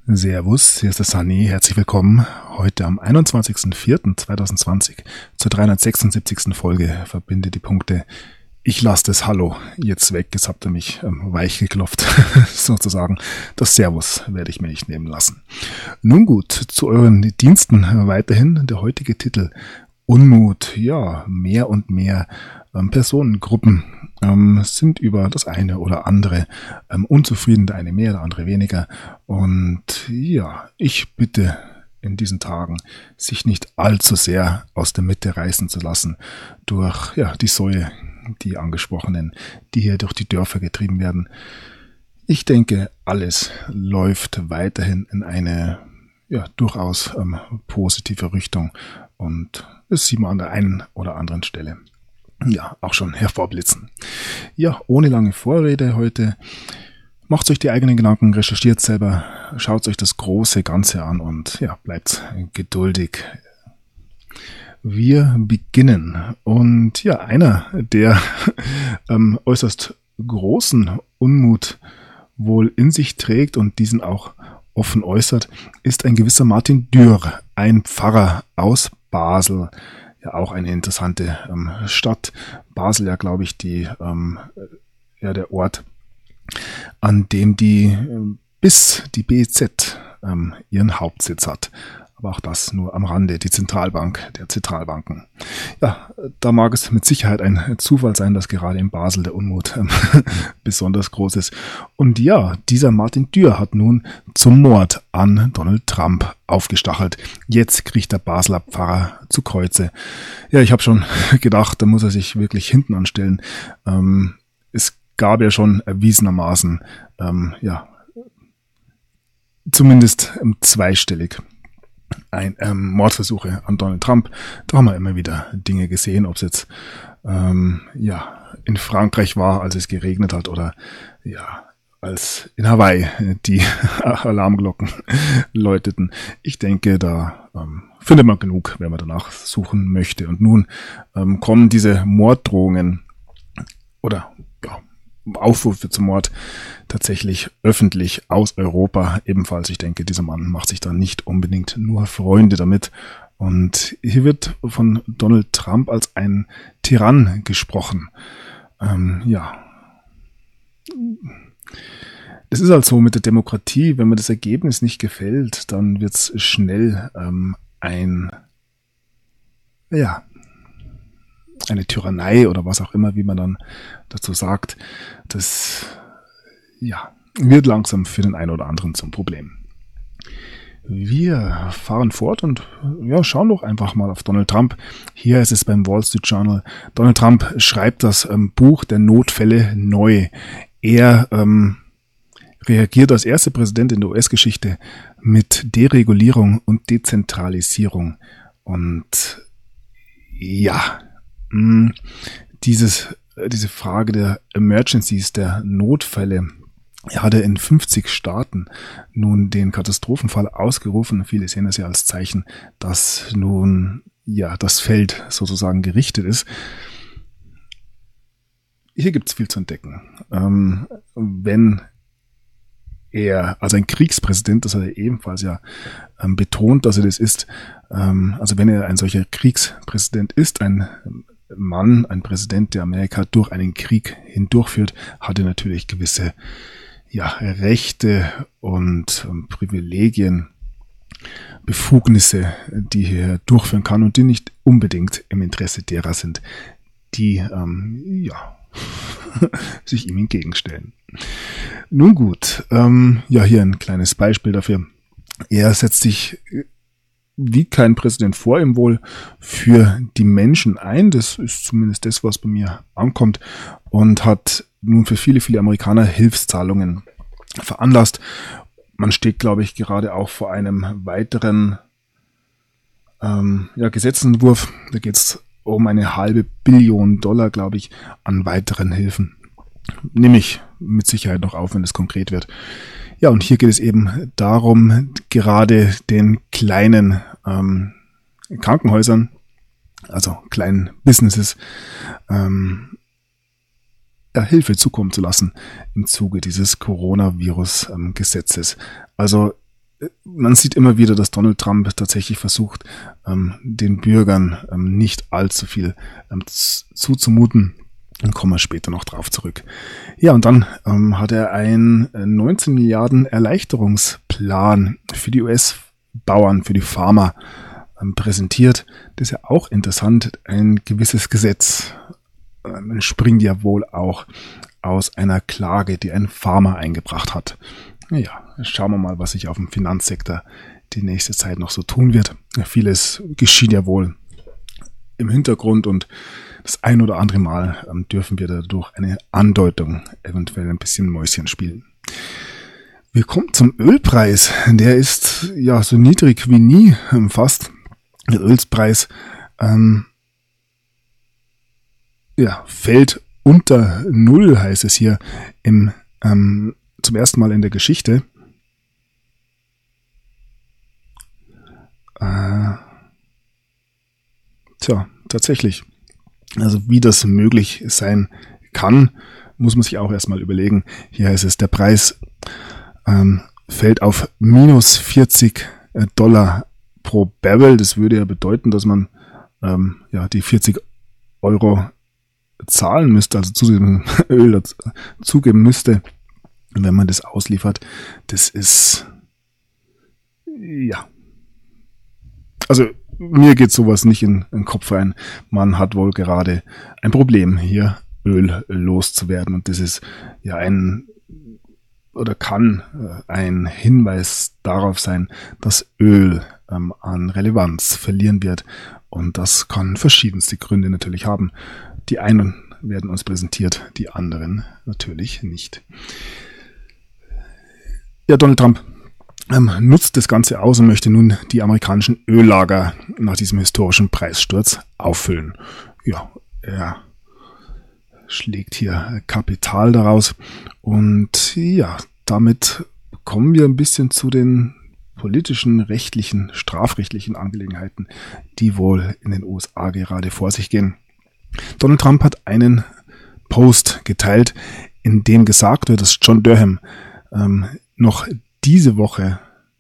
Servus, hier ist der Sunny. Herzlich willkommen heute am 21.04.2020 zur 376. Folge Verbinde die Punkte. Ich lasse das Hallo jetzt weg, jetzt habt ihr mich weich geklopft, sozusagen. Das Servus werde ich mir nicht nehmen lassen. Nun gut, zu euren Diensten weiterhin der heutige Titel Unmut. Ja, mehr und mehr Personengruppen sind über das eine oder andere unzufrieden, der eine mehr, der andere weniger. Und ja, ich bitte in diesen Tagen, sich nicht allzu sehr aus der Mitte reißen zu lassen durch die Säue, die angesprochenen, die hier durch die Dörfer getrieben werden. Ich denke, alles läuft weiterhin in eine durchaus positive Richtung und das sieht man an der einen oder anderen Stelle auch schon hervorblitzen. Ja, ohne lange Vorrede heute. Macht euch die eigenen Gedanken, recherchiert selber, schaut euch das große Ganze an und bleibt geduldig. Wir beginnen. Und einer, der äußerst großen Unmut wohl in sich trägt und diesen auch offen äußert, ist ein gewisser Martin Dürr, ein Pfarrer aus Basel. Ja, auch eine interessante Stadt. Basel, glaube ich, der Ort, an dem die BZ ihren Hauptsitz hat. Aber auch das nur am Rande, die Zentralbank der Zentralbanken. Ja, da mag es mit Sicherheit ein Zufall sein, dass gerade in Basel der Unmut besonders groß ist. Und dieser Martin Dürr hat nun zum Mord an Donald Trump aufgestachelt. Jetzt kriegt der Basler Pfarrer zu Kreuze. Ja, ich habe schon gedacht, da muss er sich wirklich hinten anstellen. Es gab ja schon erwiesenermaßen, zumindest zweistellig, Mordversuche an Donald Trump. Da haben wir immer wieder Dinge gesehen, ob es jetzt in Frankreich war, als es geregnet hat, oder als in Hawaii die Alarmglocken läuteten. Ich denke, da findet man genug, wenn man danach suchen möchte. Und nun kommen diese Morddrohungen oder Aufrufe zum Mord tatsächlich öffentlich aus Europa ebenfalls. Ich denke, dieser Mann macht sich da nicht unbedingt nur Freunde damit. Und hier wird von Donald Trump als ein Tyrann gesprochen. Es ist halt so mit der Demokratie, wenn mir das Ergebnis nicht gefällt, dann wird es schnell eine Tyrannei oder was auch immer, wie man dann dazu sagt. Das wird langsam für den einen oder anderen zum Problem. Wir fahren fort und schauen doch einfach mal auf Donald Trump. Hier ist es beim Wall Street Journal. Donald Trump schreibt das Buch der Notfälle neu. Er reagiert als erster Präsident in der US-Geschichte mit Deregulierung und Dezentralisierung. Und diese Frage der Emergencies, der Notfälle, hat er in 50 Staaten nun den Katastrophenfall ausgerufen. Viele sehen das ja als Zeichen, dass nun das Feld sozusagen gerichtet ist. Hier gibt es viel zu entdecken. Wenn er, also ein Kriegspräsident, das hat er ebenfalls betont, dass er das ist, also wenn er ein solcher Kriegspräsident ist, ein Präsident, der Amerika durch einen Krieg hindurchführt, hat er natürlich gewisse Rechte und Privilegien, Befugnisse, die er durchführen kann und die nicht unbedingt im Interesse derer sind, die sich ihm entgegenstellen. Nun gut, hier ein kleines Beispiel dafür. Er setzt sich wie kein Präsident vor ihm wohl für die Menschen ein. Das ist zumindest das, was bei mir ankommt, und hat nun für viele, viele Amerikaner Hilfszahlungen veranlasst. Man steht, glaube ich, gerade auch vor einem weiteren Gesetzentwurf. Da geht es um eine $500 Billionen, glaube ich, an weiteren Hilfen. Nehme ich mit Sicherheit noch auf, wenn es konkret wird. Ja, und hier geht es eben darum, gerade den kleinen Krankenhäusern, also kleinen Businesses, Hilfe zukommen zu lassen im Zuge dieses Coronavirus-Gesetzes. Also man sieht immer wieder, dass Donald Trump tatsächlich versucht, den Bürgern nicht allzu viel zuzumuten. Dann kommen wir später noch drauf zurück. Ja, und dann hat er einen 19 Milliarden Erleichterungsplan für die US-Bauern, für die Farmer präsentiert. Das ist ja auch interessant. Ein gewisses Gesetz entspringt ja wohl auch aus einer Klage, die ein Farmer eingebracht hat. Ja, schauen wir mal, was sich auf dem Finanzsektor die nächste Zeit noch so tun wird. Vieles geschieht ja wohl im Hintergrund und das ein oder andere Mal dürfen wir dadurch eine Andeutung, eventuell ein bisschen Mäuschen spielen. Wir kommen zum Ölpreis. Der ist ja so niedrig wie nie fast. Der Ölpreis fällt unter Null, heißt es hier zum ersten Mal in der Geschichte. Tatsächlich. Also wie das möglich sein kann, muss man sich auch erstmal überlegen. Hier heißt es, der Preis fällt auf minus $40 pro Barrel. Das würde ja bedeuten, dass man die 40 Euro zahlen müsste, also zusätzlich Öl zugeben müsste, wenn man das ausliefert. Das ist, ja, also mir geht sowas nicht in den Kopf rein. Man hat wohl gerade ein Problem, hier Öl loszuwerden, und das ist ja kann ein Hinweis darauf sein, dass Öl an Relevanz verlieren wird, und das kann verschiedenste Gründe natürlich haben. Die einen werden uns präsentiert, die anderen natürlich nicht. Ja, Donald Trump nutzt das Ganze aus und möchte nun die amerikanischen Öllager nach diesem historischen Preissturz auffüllen. Ja, er schlägt hier Kapital daraus, und ja, damit kommen wir ein bisschen zu den politischen, rechtlichen, strafrechtlichen Angelegenheiten, die wohl in den USA gerade vor sich gehen. Donald Trump hat einen Post geteilt, in dem gesagt wird, dass John Durham noch diese Woche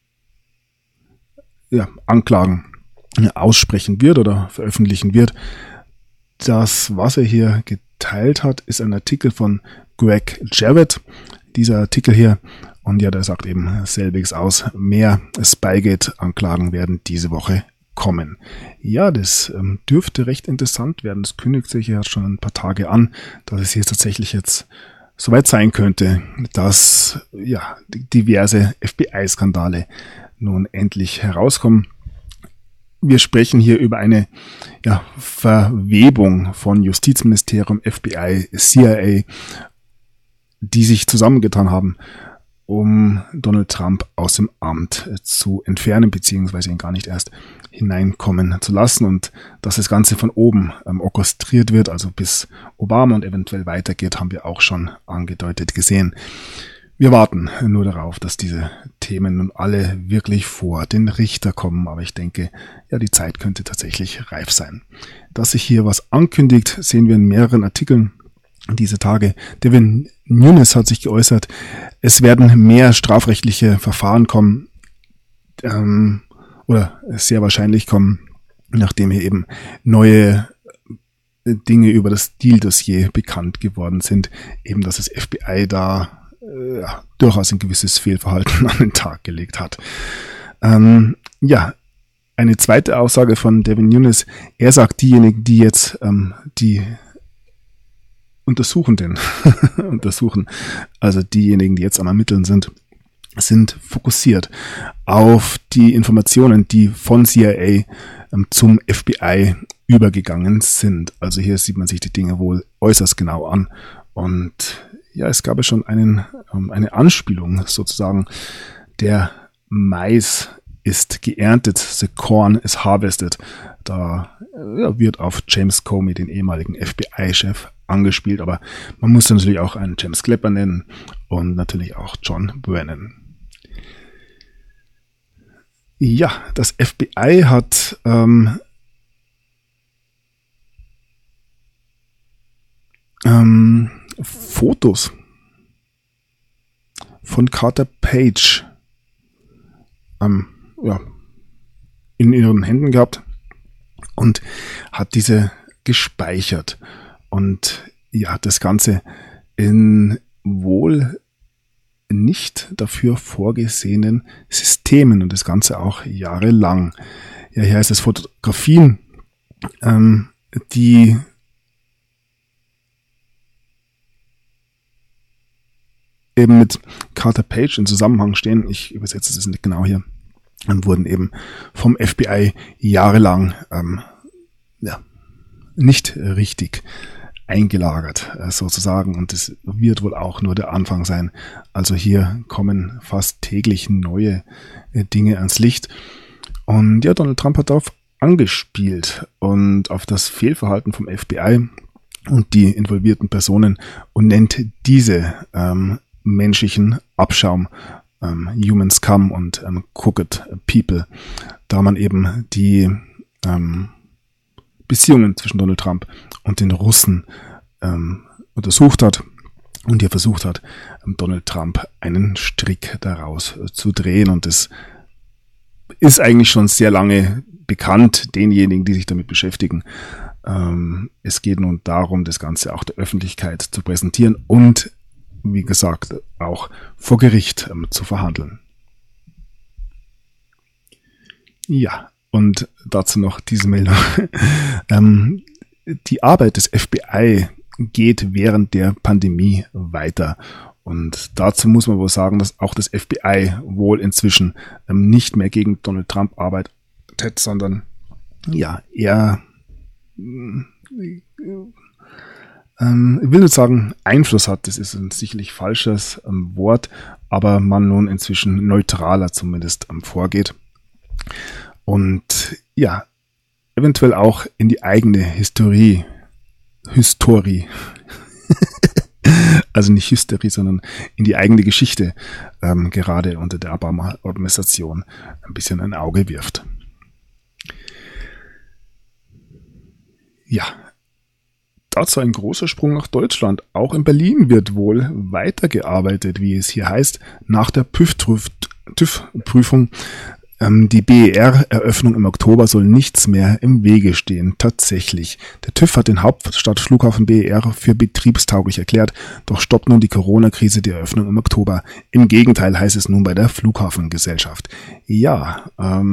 Anklagen aussprechen wird oder veröffentlichen wird. Das, was er hier geteilt hat, ist ein Artikel von Greg Jarrett. Dieser Artikel hier, und ja, der sagt eben selbiges aus. Mehr Spygate-Anklagen werden diese Woche kommen. Ja, das dürfte recht interessant werden. Das kündigt sich ja schon ein paar Tage an, dass es hier tatsächlich jetzt soweit sein könnte, dass diverse FBI-Skandale nun endlich herauskommen. Wir sprechen hier über eine Verwebung von Justizministerium, FBI, CIA, die sich zusammengetan haben, um Donald Trump aus dem Amt zu entfernen, beziehungsweise ihn gar nicht erst hineinkommen zu lassen, und dass das Ganze von oben orchestriert wird, also bis Obama und eventuell weitergeht, haben wir auch schon angedeutet gesehen. Wir warten nur darauf, dass diese Themen nun alle wirklich vor den Richter kommen, aber ich denke, die Zeit könnte tatsächlich reif sein. Dass sich hier was ankündigt, sehen wir in mehreren Artikeln diese Tage. Devin Nunes hat sich geäußert, es werden mehr strafrechtliche Verfahren kommen, oder sehr wahrscheinlich kommen, nachdem hier eben neue Dinge über das Deal-Dossier bekannt geworden sind, eben dass das FBI da durchaus ein gewisses Fehlverhalten an den Tag gelegt hat. Eine zweite Aussage von Devin Nunes, er sagt, diejenigen, die jetzt die Untersuchen, also diejenigen, die jetzt am Ermitteln sind fokussiert auf die Informationen, die von CIA zum FBI übergegangen sind. Also hier sieht man sich die Dinge wohl äußerst genau an, und es gab ja schon eine Anspielung sozusagen, der Mais ist geerntet, the corn is harvested. Da wird auf James Comey, den ehemaligen FBI-Chef, angespielt, aber man muss natürlich auch einen James Clapper nennen und natürlich auch John Brennan. Ja, das FBI hat Fotos von Carter Page ja, in ihren Händen gehabt und hat diese gespeichert. Und ja, das Ganze in wohl nicht dafür vorgesehenen Systemen und das Ganze auch jahrelang. Ja, hier heißt es Fotografien, die eben mit Carter Page in Zusammenhang stehen, ich übersetze es nicht genau hier, wurden eben vom FBI jahrelang nicht richtig eingelagert sozusagen, und es wird wohl auch nur der Anfang sein. Also hier kommen fast täglich neue Dinge ans Licht. Und ja, Donald Trump hat darauf angespielt und auf das Fehlverhalten vom FBI und die involvierten Personen und nennt diese menschlichen Abschaum, Human Scum und Crooked People, da man eben die Beziehungen zwischen Donald Trump und den Russen untersucht hat und hier versucht hat, Donald Trump einen Strick daraus zu drehen. Und das ist eigentlich schon sehr lange bekannt, denjenigen, die sich damit beschäftigen. Es geht nun darum, das Ganze auch der Öffentlichkeit zu präsentieren und, wie gesagt, auch vor Gericht zu verhandeln. Ja, und dazu noch diese Meldung. Die Arbeit des FBI geht während der Pandemie weiter. Und dazu muss man wohl sagen, dass auch das FBI wohl inzwischen nicht mehr gegen Donald Trump arbeitet, sondern ja, eher, ich will nicht sagen Einfluss hat, das ist ein sicherlich falsches Wort, aber man nun inzwischen neutraler zumindest vorgeht. Und ja, eventuell auch in die eigene Historie, also nicht Hysterie, sondern in die eigene Geschichte gerade unter der Obama-Administration ein bisschen ein Auge wirft. Ja, dazu ein großer Sprung nach Deutschland. Auch in Berlin wird wohl weitergearbeitet, wie es hier heißt, nach der TÜV-Prüfung. Die BER-Eröffnung im Oktober soll nichts mehr im Wege stehen. Tatsächlich. Der TÜV hat den Hauptstadtflughafen BER für betriebstauglich erklärt, doch stoppt nun die Corona-Krise die Eröffnung im Oktober. Im Gegenteil heißt es nun bei der Flughafengesellschaft. Ja,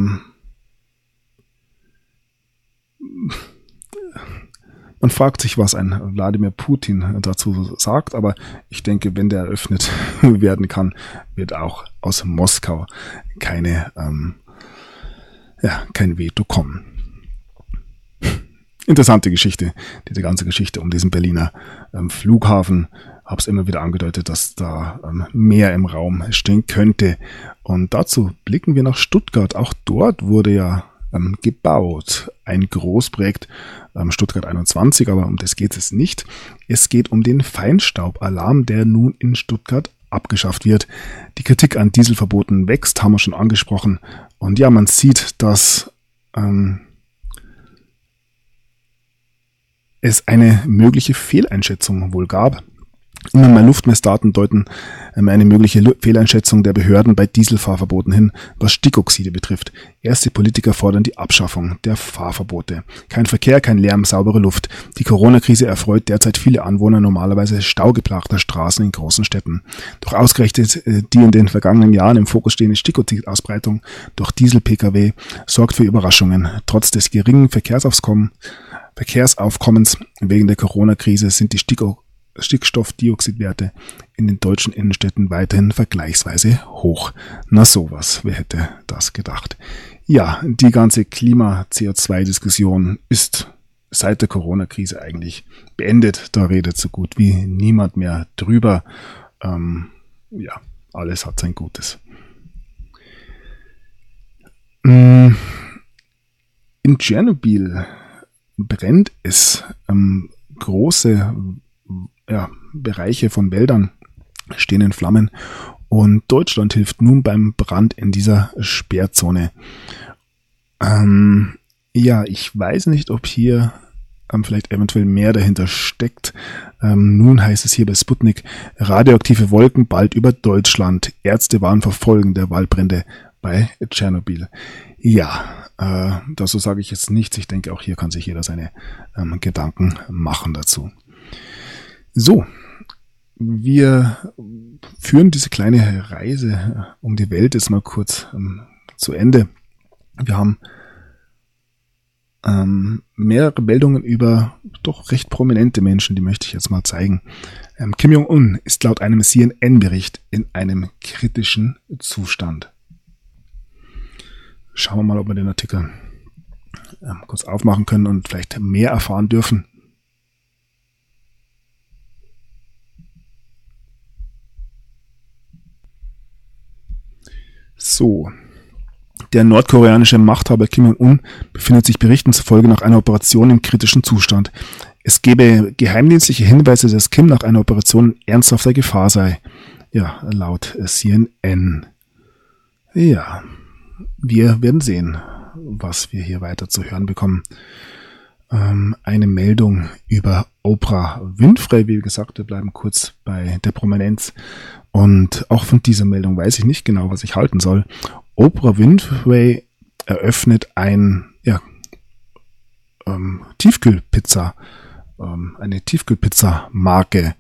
man fragt sich, was ein Wladimir Putin dazu sagt, aber ich denke, wenn der eröffnet werden kann, wird auch aus Moskau kein Veto kommen. Interessante Geschichte, diese ganze Geschichte um diesen Berliner Flughafen. Habe es immer wieder angedeutet, dass da mehr im Raum stehen könnte. Und dazu blicken wir nach Stuttgart. Auch dort wurde ja gebaut. Ein Großprojekt, Stuttgart 21, aber um das geht es nicht. Es geht um den Feinstaubalarm, der nun in Stuttgart abgeschafft wird. Die Kritik an Dieselverboten wächst, haben wir schon angesprochen. Und ja, man sieht, dass es eine mögliche Fehleinschätzung wohl gab. Immer mehr Luftmessdaten deuten eine mögliche Fehleinschätzung der Behörden bei Dieselfahrverboten hin, was Stickoxide betrifft. Erste Politiker fordern die Abschaffung der Fahrverbote. Kein Verkehr, kein Lärm, saubere Luft. Die Corona-Krise erfreut derzeit viele Anwohner normalerweise staugeplagter Straßen in großen Städten. Doch ausgerechnet die in den vergangenen Jahren im Fokus stehende Stickoxidausbreitung durch Diesel-Pkw sorgt für Überraschungen. Trotz des geringen Verkehrsaufkommens wegen der Corona-Krise sind die Stickstoffdioxidwerte in den deutschen Innenstädten weiterhin vergleichsweise hoch. Na sowas, wer hätte das gedacht? Ja, die ganze Klima-CO2-Diskussion ist seit der Corona-Krise eigentlich beendet. Da redet so gut wie niemand mehr drüber. Ja, alles hat sein Gutes. In Tschernobyl brennt es. Große Bereiche von Wäldern stehen in Flammen und Deutschland hilft nun beim Brand in dieser Sperrzone. Ich weiß nicht, ob hier vielleicht eventuell mehr dahinter steckt. Nun heißt es hier bei Sputnik, radioaktive Wolken bald über Deutschland. Ärzte warnen vor Folgen der Waldbrände bei Tschernobyl. Ja, dazu sage ich jetzt nichts. Ich denke, auch hier kann sich jeder seine Gedanken machen dazu. So, wir führen diese kleine Reise um die Welt jetzt mal kurz zu Ende. Wir haben mehrere Meldungen über doch recht prominente Menschen, die möchte ich jetzt mal zeigen. Kim Jong-un ist laut einem CNN-Bericht in einem kritischen Zustand. Schauen wir mal, ob wir den Artikel kurz aufmachen können und vielleicht mehr erfahren dürfen. So. Der nordkoreanische Machthaber Kim Jong-un befindet sich Berichten zufolge nach einer Operation im kritischen Zustand. Es gebe geheimdienstliche Hinweise, dass Kim nach einer Operation in ernsthafter Gefahr sei. Ja, laut CNN. Ja, wir werden sehen, was wir hier weiter zu hören bekommen. Eine Meldung über Oprah Winfrey. Wie gesagt, wir bleiben kurz bei der Prominenz. Und auch von dieser Meldung weiß ich nicht genau, was ich halten soll. Oprah Winfrey eröffnet Tiefkühlpizza, eine Tiefkühlpizza-Marke.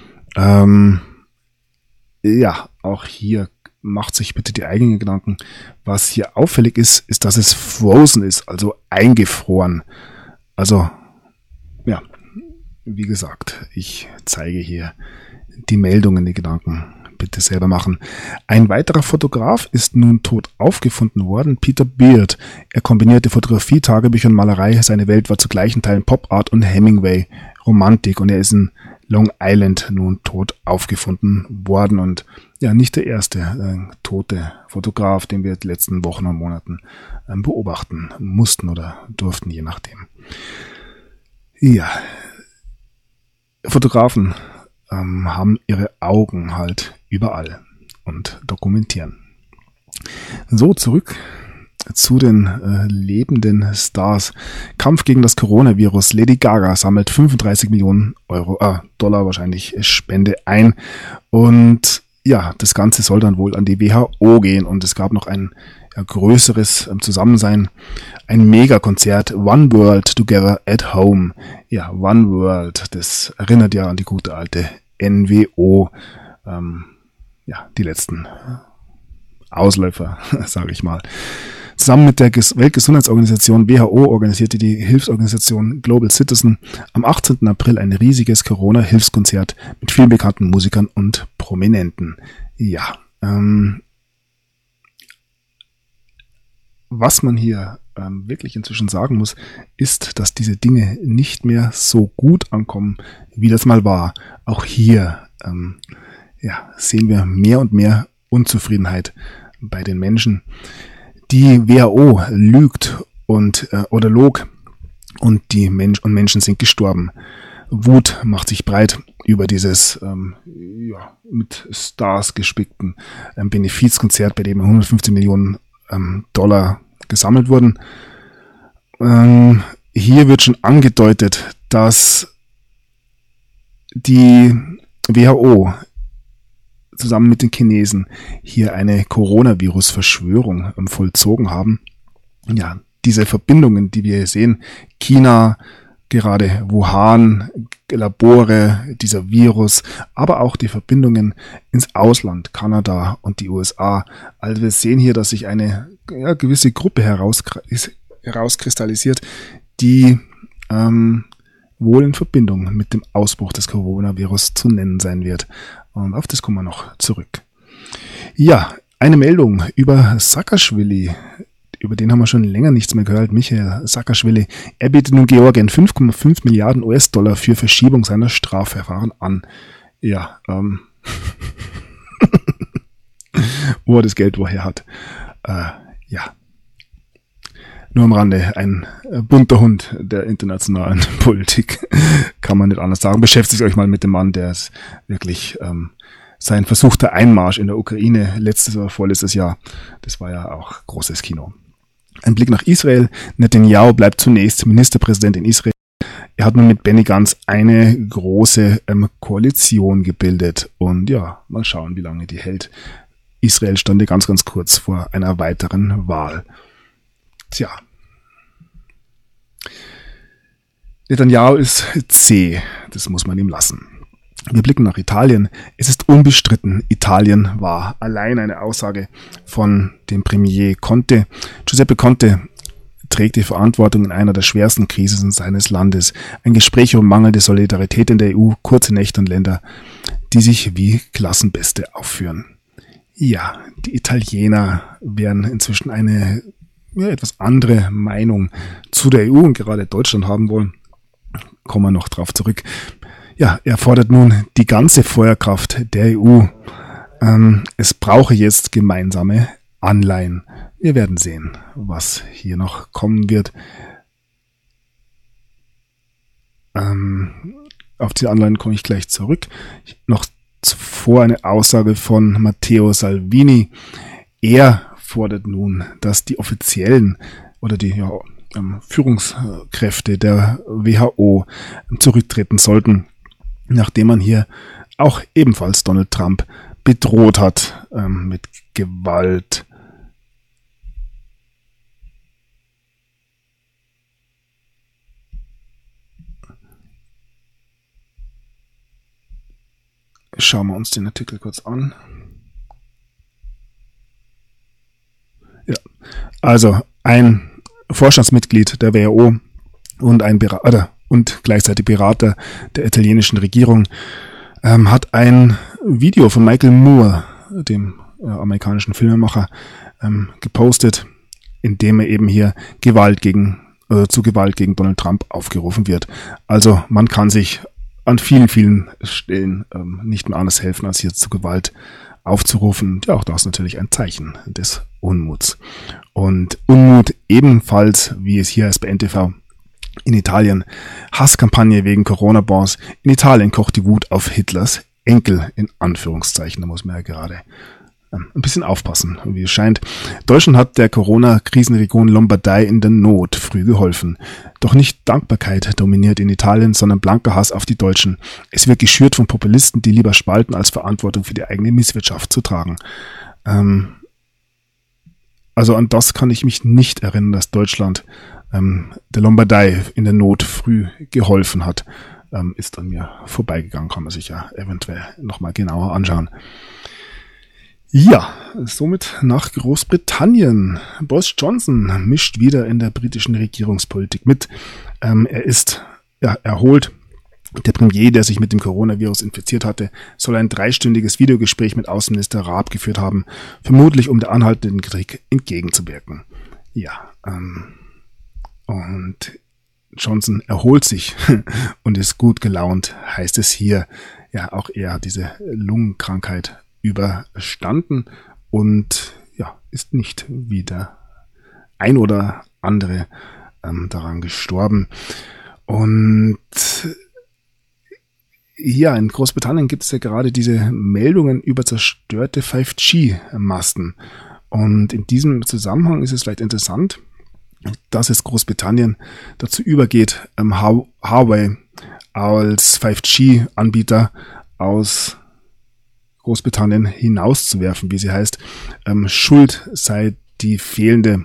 Auch hier macht sich bitte die eigenen Gedanken. Was hier auffällig ist, ist, dass es frozen ist, also eingefroren. Also, ja, wie gesagt, ich zeige hier die Meldungen, die Gedanken. Bitte selber machen. Ein weiterer Fotograf ist nun tot aufgefunden worden, Peter Beard. Er kombinierte Fotografie, Tagebücher und Malerei. Seine Welt war zu gleichen Teilen Pop Art und Hemingway Romantik und er ist in Long Island nun tot aufgefunden worden und ja, nicht der erste tote Fotograf, den wir die letzten Wochen und Monaten beobachten mussten oder durften, je nachdem. Ja, Fotografen haben ihre Augen halt überall und dokumentieren. So, zurück zu den lebenden Stars. Kampf gegen das Coronavirus. Lady Gaga sammelt 35 Millionen Dollar wahrscheinlich Spende ein. Und ja, das Ganze soll dann wohl an die WHO gehen. Und es gab noch ein größeres Zusammensein. Ein Megakonzert. One World Together at Home. Ja, One World. Das erinnert ja an die gute alte NWO. Die letzten Ausläufer, sage ich mal. Zusammen mit der Weltgesundheitsorganisation WHO organisierte die Hilfsorganisation Global Citizen am 18. April ein riesiges Corona-Hilfskonzert mit vielen bekannten Musikern und Prominenten. Ja, was man hier wirklich inzwischen sagen muss, ist, dass diese Dinge nicht mehr so gut ankommen, wie das mal war. Auch hier sehen wir mehr und mehr Unzufriedenheit bei den Menschen. Die WHO lügt oder log und Menschen sind gestorben. Wut macht sich breit über dieses mit Stars gespickten Benefizkonzert, bei dem 115 Millionen Dollar gesammelt wurden. Hier wird schon angedeutet, dass die WHO zusammen mit den Chinesen hier eine Coronavirus-Verschwörung vollzogen haben. Ja, diese Verbindungen, die wir hier sehen, China, gerade Wuhan, Labore, dieser Virus, aber auch die Verbindungen ins Ausland, Kanada und die USA. Also wir sehen hier, dass sich eine gewisse Gruppe herauskristallisiert, die wohl in Verbindung mit dem Ausbruch des Coronavirus zu nennen sein wird. Und auf das kommen wir noch zurück. Ja, eine Meldung über Saakaschwili. Über den haben wir schon länger nichts mehr gehört. Michael Saakaschwili. Er bietet nun Georgien 5,5 Milliarden US-Dollar für Verschiebung seiner Strafverfahren an. Ja, wo er das Geld woher hat. Nur am Rande, ein bunter Hund der internationalen Politik, kann man nicht anders sagen. Beschäftigt euch mal mit dem Mann, der es wirklich sein versuchter Einmarsch in der Ukraine letztes oder vorletztes Jahr, das war ja auch großes Kino. Ein Blick nach Israel. Netanyahu bleibt zunächst Ministerpräsident in Israel. Er hat nun mit Benny Gantz eine große Koalition gebildet und ja, mal schauen, wie lange die hält. Israel stande ganz, ganz kurz vor einer weiteren Wahl. Tja. Netanyahu ist zäh, das muss man ihm lassen. Wir blicken nach Italien. Es ist unbestritten, Italien war allein eine Aussage von dem Premier Conte. Giuseppe Conte trägt die Verantwortung in einer der schwersten Krisen seines Landes. Ein Gespräch um mangelnde Solidarität in der EU, kurze Nächte und Länder, die sich wie Klassenbeste aufführen. Ja, die Italiener werden inzwischen eine etwas andere Meinung zu der EU und gerade Deutschland haben wollen. Kommen wir noch drauf zurück. Ja, er fordert nun die ganze Feuerkraft der EU. Es brauche jetzt gemeinsame Anleihen. Wir werden sehen, was hier noch kommen wird. Auf die Anleihen komme ich gleich zurück. Noch zuvor eine Aussage von Matteo Salvini. Er fordert nun, dass die offiziellen oder die Führungskräfte der WHO zurücktreten sollten, nachdem man hier auch ebenfalls Donald Trump bedroht hat mit Gewalt. Schauen wir uns den Artikel kurz an. Ja, also ein Vorstandsmitglied der WHO und ein Berater und gleichzeitig Berater der italienischen Regierung hat ein Video von Michael Moore, dem amerikanischen Filmemacher, gepostet, in dem er eben hier zu Gewalt gegen Donald Trump aufgerufen wird. Also man kann sich an vielen, vielen Stellen nicht mehr anders helfen, als hier zu Gewalt aufzurufen. Ja, auch das ist natürlich ein Zeichen des Unmuts. Und Unmut ebenfalls, wie es hier heißt bei NTV, in Italien. Hasskampagne wegen Corona-Bonds. In Italien kocht die Wut auf Hitlers Enkel, in Anführungszeichen. Da muss man ja gerade ein bisschen aufpassen, wie es scheint. Deutschland hat der Corona-Krisenregion Lombardei in der Not früh geholfen. Doch nicht Dankbarkeit dominiert in Italien, sondern blanker Hass auf die Deutschen. Es wird geschürt von Populisten, die lieber spalten, als Verantwortung für die eigene Misswirtschaft zu tragen. Also an das kann ich mich nicht erinnern, dass Deutschland der Lombardei in der Not früh geholfen hat. Ist an mir vorbeigegangen, kann man sich ja eventuell nochmal genauer anschauen. Ja, somit nach Großbritannien. Boris Johnson mischt wieder in der britischen Regierungspolitik mit. Er ist erholt. Der Premier, der sich mit dem Coronavirus infiziert hatte, soll ein 3-stündiges Videogespräch mit Außenminister Raab geführt haben, vermutlich um der anhaltenden Kritik entgegenzuwirken. Ja, und Johnson erholt sich und ist gut gelaunt, heißt es hier. Ja, auch er hat diese Lungenkrankheit überstanden und ja, ist nicht wie der ein oder andere daran gestorben. Und ja, in Großbritannien gibt es ja gerade diese Meldungen über zerstörte 5G-Masten. Und in diesem Zusammenhang ist es vielleicht interessant, dass es Großbritannien dazu übergeht, Huawei als 5G-Anbieter aus Großbritannien hinauszuwerfen, wie sie heißt. Schuld sei die fehlende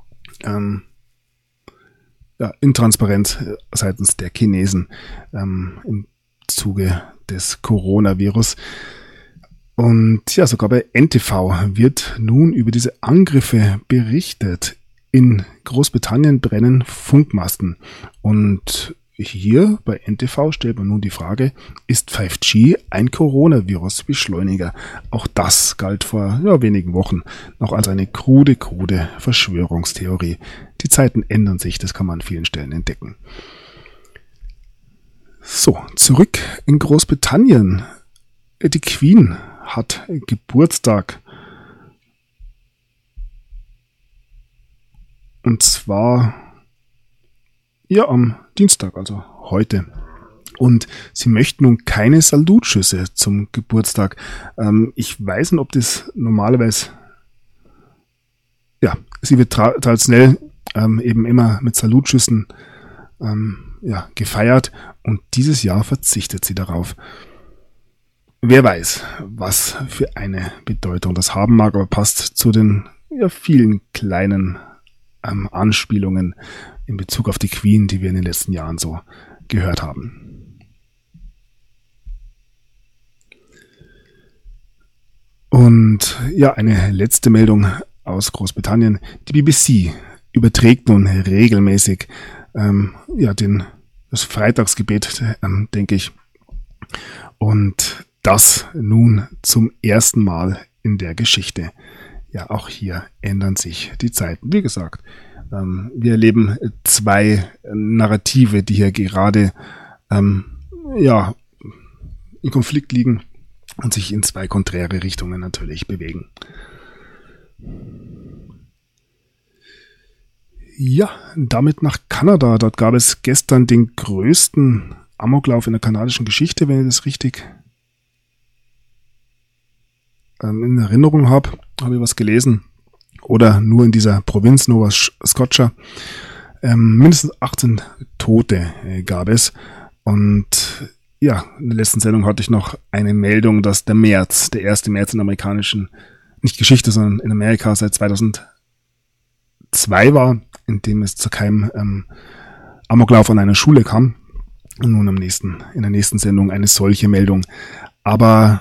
Intransparenz seitens der Chinesen im Zuge des Coronavirus. Und ja, sogar bei NTV wird nun über diese Angriffe berichtet. In Großbritannien brennen Funkmasten. Und hier bei NTV stellt man nun die Frage, ist 5G ein Coronavirus-Beschleuniger? Auch das galt vor wenigen Wochen noch als eine krude Verschwörungstheorie. Die Zeiten ändern sich, das kann man an vielen Stellen entdecken. So, zurück in Großbritannien. Die Queen hat Geburtstag. Und zwar am Dienstag, also heute. Und sie möchte nun keine Salutschüsse zum Geburtstag. Ich weiß nicht, ob das normalerweise, sie wird traditionell eben immer mit Salutschüssen gefeiert und dieses Jahr verzichtet sie darauf. wer weiß, was für eine Bedeutung das haben mag, aber passt zu den vielen kleinen Anspielungen in Bezug auf die Queen, die wir in den letzten Jahren so gehört haben. Und ja, eine letzte Meldung aus Großbritannien. Die BBC überträgt nun regelmäßig das Freitagsgebet, denke ich. Und das nun zum ersten Mal in der Geschichte. Ja, auch hier ändern sich die Zeiten. Wie gesagt, wir erleben zwei Narrative, die hier gerade in Konflikt liegen und sich in zwei konträre Richtungen natürlich bewegen. Ja, damit nach Kanada. Dort gab es gestern den größten Amoklauf in der kanadischen Geschichte, wenn ich das richtig in Erinnerung habe ich was gelesen. Oder nur in dieser Provinz Nova Scotia. Mindestens 18 Tote gab es. Und ja, in der letzten Sendung hatte ich noch eine Meldung, dass der 1. März in der amerikanischen, nicht Geschichte, sondern in Amerika seit 2002 war, in dem es zu keinem Amoklauf an einer Schule kam. Und nun in der nächsten Sendung eine solche Meldung. Aber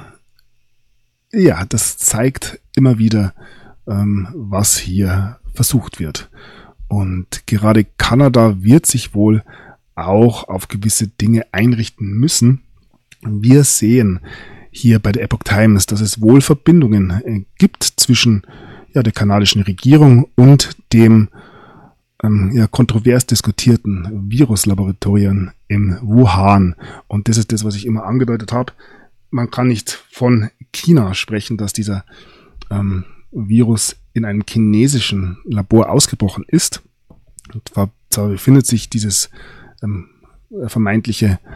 ja, das zeigt immer wieder, was hier versucht wird. Und gerade Kanada wird sich wohl auch auf gewisse Dinge einrichten müssen. Wir sehen hier bei der Epoch Times, dass es wohl Verbindungen gibt zwischen der kanadischen Regierung und dem kontrovers diskutierten Viruslaboratorien in Wuhan. Und das ist das, was ich immer angedeutet habe. Man kann nicht von China sprechen, dass dieser Virus in einem chinesischen Labor ausgebrochen ist. Und zwar befindet sich dieser vermeintliche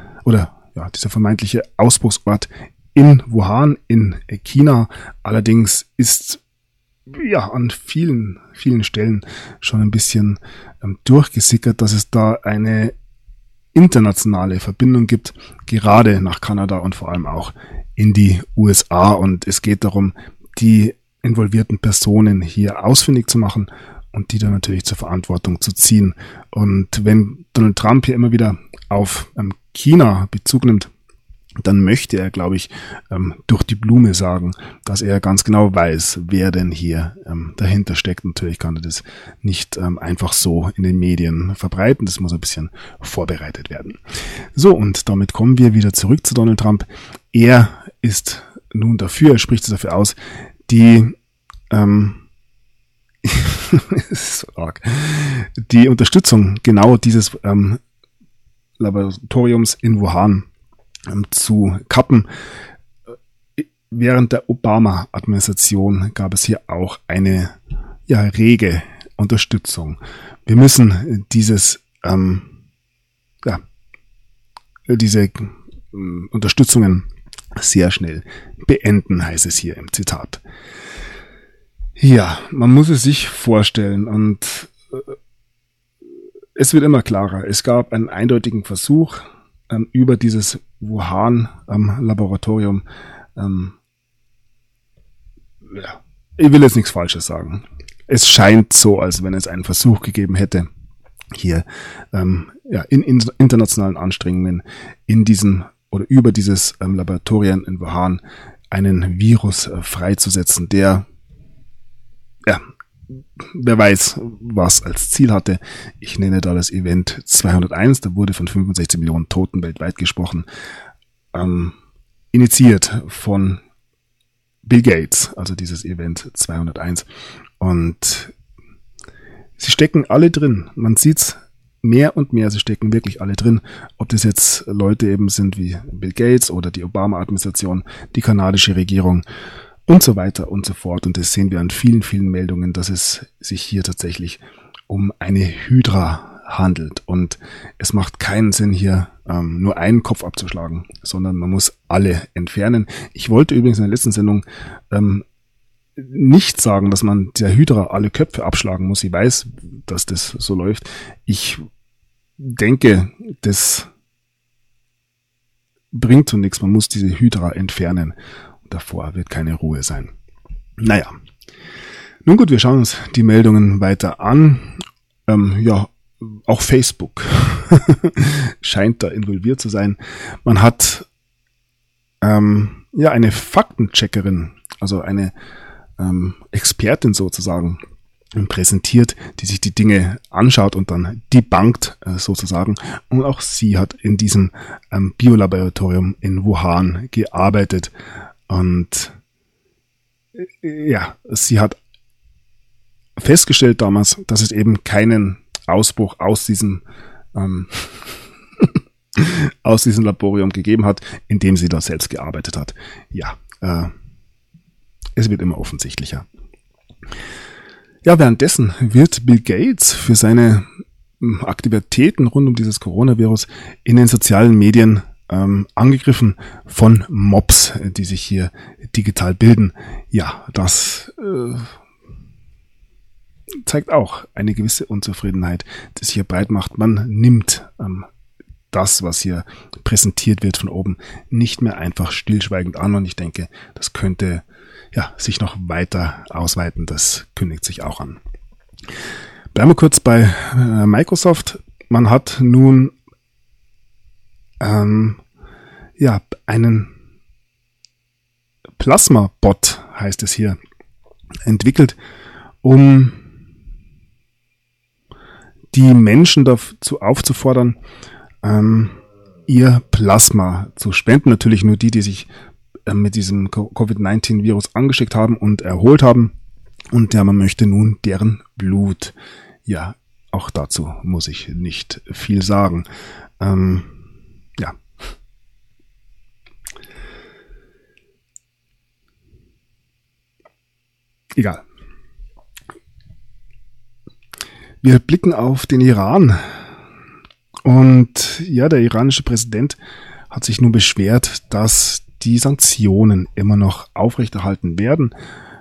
Ausbruchsort in Wuhan in China. Allerdings ist an vielen, vielen Stellen schon ein bisschen durchgesickert, dass es da eine internationale Verbindung gibt, gerade nach Kanada und vor allem auch in die USA. Und es geht darum, die involvierten Personen hier ausfindig zu machen und die dann natürlich zur Verantwortung zu ziehen. Und wenn Donald Trump hier immer wieder auf China Bezug nimmt, dann möchte er, glaube ich, durch die Blume sagen, dass er ganz genau weiß, wer denn hier dahinter steckt. Natürlich kann er das nicht einfach so in den Medien verbreiten. Das muss ein bisschen vorbereitet werden. So, und damit kommen wir wieder zurück zu Donald Trump. Er ist nun dafür, er spricht es dafür aus, die ist so arg, die Unterstützung genau dieses Laboratoriums in Wuhan zu kappen. Während der Obama-Administration gab es hier auch eine rege Unterstützung. Wir müssen diese Unterstützungen sehr schnell beenden, heißt es hier im Zitat. Ja, man muss es sich vorstellen und es wird immer klarer. Es gab einen eindeutigen Versuch, über dieses Wuhan-Laboratorium, ich will jetzt nichts Falsches sagen. Es scheint so, als wenn es einen Versuch gegeben hätte, hier in internationalen Anstrengungen in diesem oder über dieses Laboratorium in Wuhan einen Virus freizusetzen, der wer weiß, was als Ziel hatte. Ich nenne da das Event 201, da wurde von 65 Millionen Toten weltweit gesprochen, initiiert von Bill Gates, also dieses Event 201. Und sie stecken alle drin. Man sieht's mehr und mehr, sie stecken wirklich alle drin. Ob das jetzt Leute eben sind wie Bill Gates oder die Obama-Administration, die kanadische Regierung und so weiter und so fort. Und das sehen wir an vielen, vielen Meldungen, dass es sich hier tatsächlich um eine Hydra handelt. Und es macht keinen Sinn, hier nur einen Kopf abzuschlagen, sondern man muss alle entfernen. Ich wollte übrigens in der letzten Sendung nicht sagen, dass man der Hydra alle Köpfe abschlagen muss. Ich weiß, dass das so läuft. Ich denke, das bringt und nichts. Man muss diese Hydra entfernen. Und davor wird keine Ruhe sein. Naja. Nun gut, wir schauen uns die Meldungen weiter an. Auch Facebook scheint da involviert zu sein. Man hat eine Faktencheckerin, also eine Expertin sozusagen, präsentiert, die sich die Dinge anschaut und dann debunkt sozusagen. Und auch sie hat in diesem Biolaboratorium in Wuhan gearbeitet. Und sie hat festgestellt damals, dass es eben keinen Ausbruch aus diesem Laborium gegeben hat, in dem sie da selbst gearbeitet hat. Es wird immer offensichtlicher. Ja, währenddessen wird Bill Gates für seine Aktivitäten rund um dieses Coronavirus in den sozialen Medien angegriffen von Mobs, die sich hier digital bilden. Ja, das zeigt auch eine gewisse Unzufriedenheit, die sich hier breit macht. Man nimmt das, was hier präsentiert wird von oben, nicht mehr einfach stillschweigend an. Und ich denke, das könnte sich noch weiter ausweiten. Das kündigt sich auch an. Bleiben wir kurz bei Microsoft. Man hat nun einen Plasma-Bot, heißt es hier, entwickelt, um die Menschen dazu aufzufordern, ihr Plasma zu spenden. Natürlich nur die sich mit diesem Covid-19-Virus angesteckt haben und erholt haben. Und man möchte nun deren Blut. Ja, auch dazu muss ich nicht viel sagen. Egal. Wir blicken auf den Iran. Und der iranische Präsident hat sich nun beschwert, dass die Sanktionen immer noch aufrechterhalten werden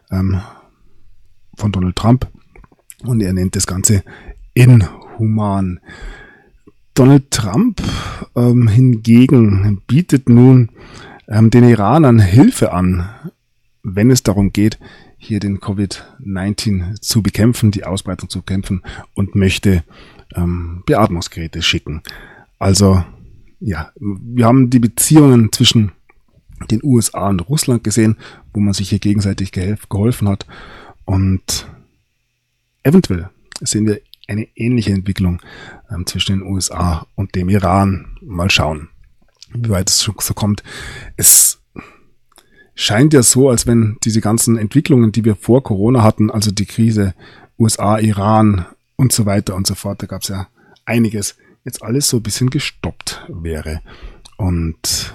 von Donald Trump. Und er nennt das Ganze inhuman. Donald Trump hingegen bietet nun den Iranern Hilfe an, wenn es darum geht, hier den Covid-19 zu bekämpfen, die Ausbreitung zu bekämpfen, und möchte Beatmungsgeräte schicken. Also, wir haben die Beziehungen zwischen den USA und Russland gesehen, wo man sich hier gegenseitig geholfen hat. Und eventuell sehen wir eine ähnliche Entwicklung zwischen den USA und dem Iran. Mal schauen, wie weit es so kommt. Es scheint ja so, als wenn diese ganzen Entwicklungen, die wir vor Corona hatten, also die Krise USA, Iran und so weiter und so fort, da gab es ja einiges, jetzt alles so ein bisschen gestoppt wäre. Und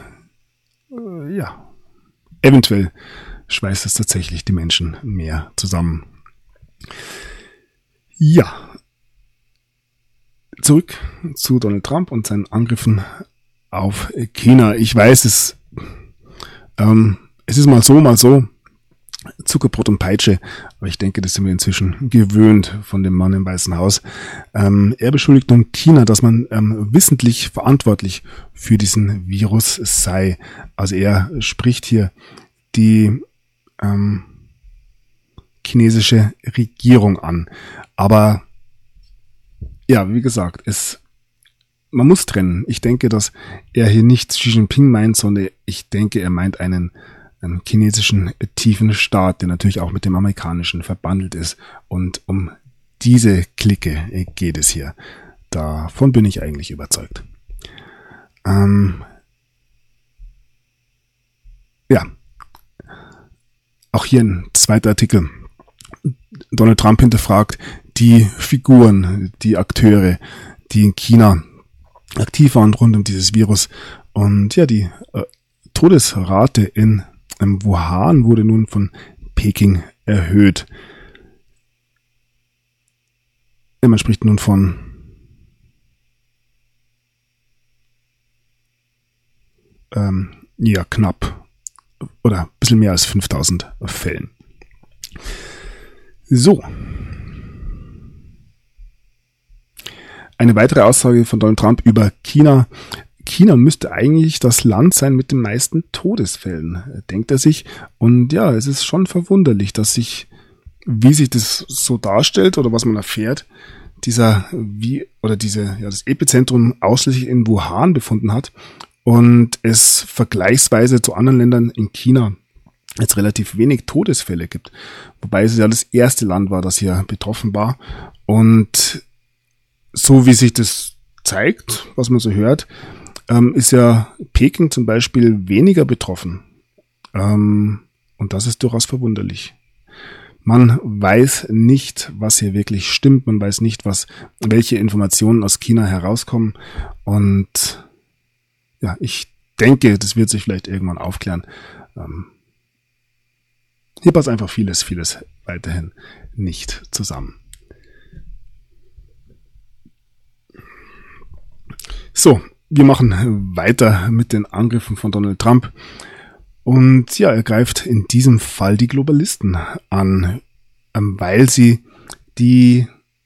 eventuell schweißt es tatsächlich die Menschen mehr zusammen. Ja, zurück zu Donald Trump und seinen Angriffen auf China. Ich weiß, es ist mal so, Zuckerbrot und Peitsche, aber ich denke, das sind wir inzwischen gewöhnt von dem Mann im Weißen Haus. Er beschuldigt nun China, dass man wissentlich verantwortlich für diesen Virus sei. Also er spricht hier die chinesische Regierung an. Aber wie gesagt, man muss trennen. Ich denke, dass er hier nicht Xi Jinping meint, sondern ich denke, er meint einen chinesischen tiefen Staat, der natürlich auch mit dem amerikanischen verbandelt ist. Und um diese Clique geht es hier. Davon bin ich eigentlich überzeugt. Auch hier ein zweiter Artikel. Donald Trump hinterfragt die Figuren, die Akteure, die in China aktiv waren rund um dieses Virus. Und die Todesrate in Wuhan wurde nun von Peking erhöht. Man spricht nun von knapp oder ein bisschen mehr als 5000 Fällen. So. Eine weitere Aussage von Donald Trump über China China müsste eigentlich das Land sein mit den meisten Todesfällen, denkt er sich. Und ja, es ist schon verwunderlich, dass wie sich das so darstellt oder was man erfährt, das Epizentrum ausschließlich in Wuhan befunden hat und es vergleichsweise zu anderen Ländern in China jetzt relativ wenig Todesfälle gibt. Wobei es ja das erste Land war, das hier betroffen war. Und so wie sich das zeigt, was man so hört, ist ja Peking zum Beispiel weniger betroffen. Und das ist durchaus verwunderlich. Man weiß nicht, was hier wirklich stimmt. Man weiß nicht, welche Informationen aus China herauskommen. Und ja, ich denke, das wird sich vielleicht irgendwann aufklären. Hier passt einfach vieles weiterhin nicht zusammen. So, wir machen weiter mit den Angriffen von Donald Trump. Und ja, er greift in diesem Fall die Globalisten an, weil sie die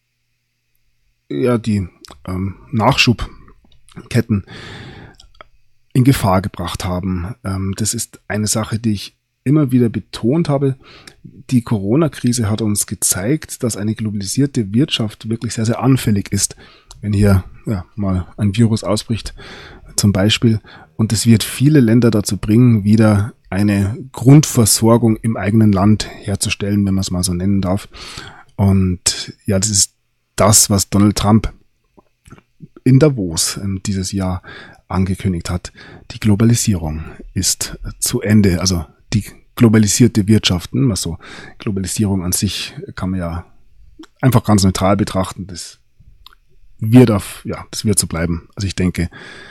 Nachschubketten in Gefahr gebracht haben. Das ist eine Sache, die ich immer wieder betont habe. Die Corona-Krise hat uns gezeigt, dass eine globalisierte Wirtschaft wirklich sehr, sehr anfällig ist, wenn hier mal ein Virus ausbricht zum Beispiel. Und es wird viele Länder dazu bringen, wieder eine Grundversorgung im eigenen Land herzustellen, wenn man es mal so nennen darf. Und ja, das ist das, was Donald Trump in Davos dieses Jahr angekündigt hat. Die Globalisierung ist zu Ende. Also die globalisierte Wirtschaft, also Globalisierung an sich kann man ja einfach ganz neutral betrachten. Das wird so bleiben. Also ich denke,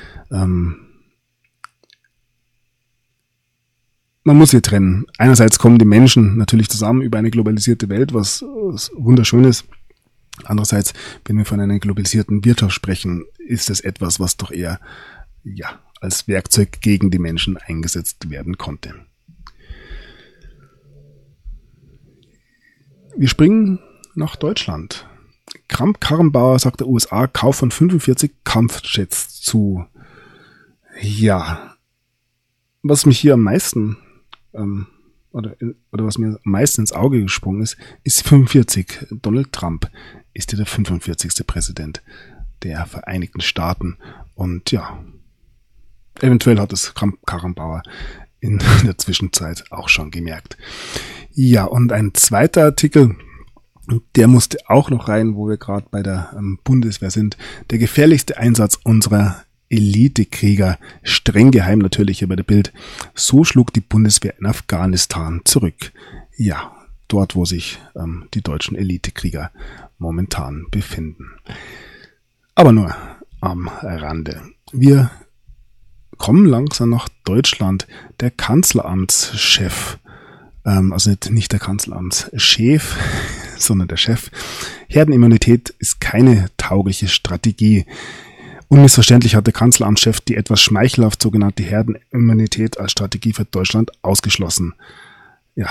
man muss hier trennen. Einerseits kommen die Menschen natürlich zusammen über eine globalisierte Welt, was wunderschön ist. Andererseits, wenn wir von einer globalisierten Wirtschaft sprechen, ist es etwas, was doch eher als Werkzeug gegen die Menschen eingesetzt werden konnte. Wir springen nach Deutschland. Kramp-Karrenbauer sagt der USA Kauf von 45 Kampfjets zu. Ja, was mich hier am meisten oder was mir am meisten ins Auge gesprungen ist 45. Donald Trump ist ja der 45. Präsident der Vereinigten Staaten. Und ja, eventuell hat es Kramp-Karrenbauer in der Zwischenzeit auch schon gemerkt. Ja, und ein zweiter Artikel, der musste auch noch rein, wo wir gerade bei der Bundeswehr sind. Der gefährlichste Einsatz unserer Elitekrieger, streng geheim natürlich hier bei der Bild. So schlug die Bundeswehr in Afghanistan zurück. Ja, dort, wo sich die deutschen Elitekrieger momentan befinden. Aber nur am Rande. Wir kommen langsam nach Deutschland. Der Kanzleramtschef, also nicht der Kanzleramtschef, sondern der Chef. Herdenimmunität ist keine taugliche Strategie. Unmissverständlich hat der Kanzleramtschef die etwas schmeichelhaft sogenannte Herdenimmunität als Strategie für Deutschland ausgeschlossen. Ja.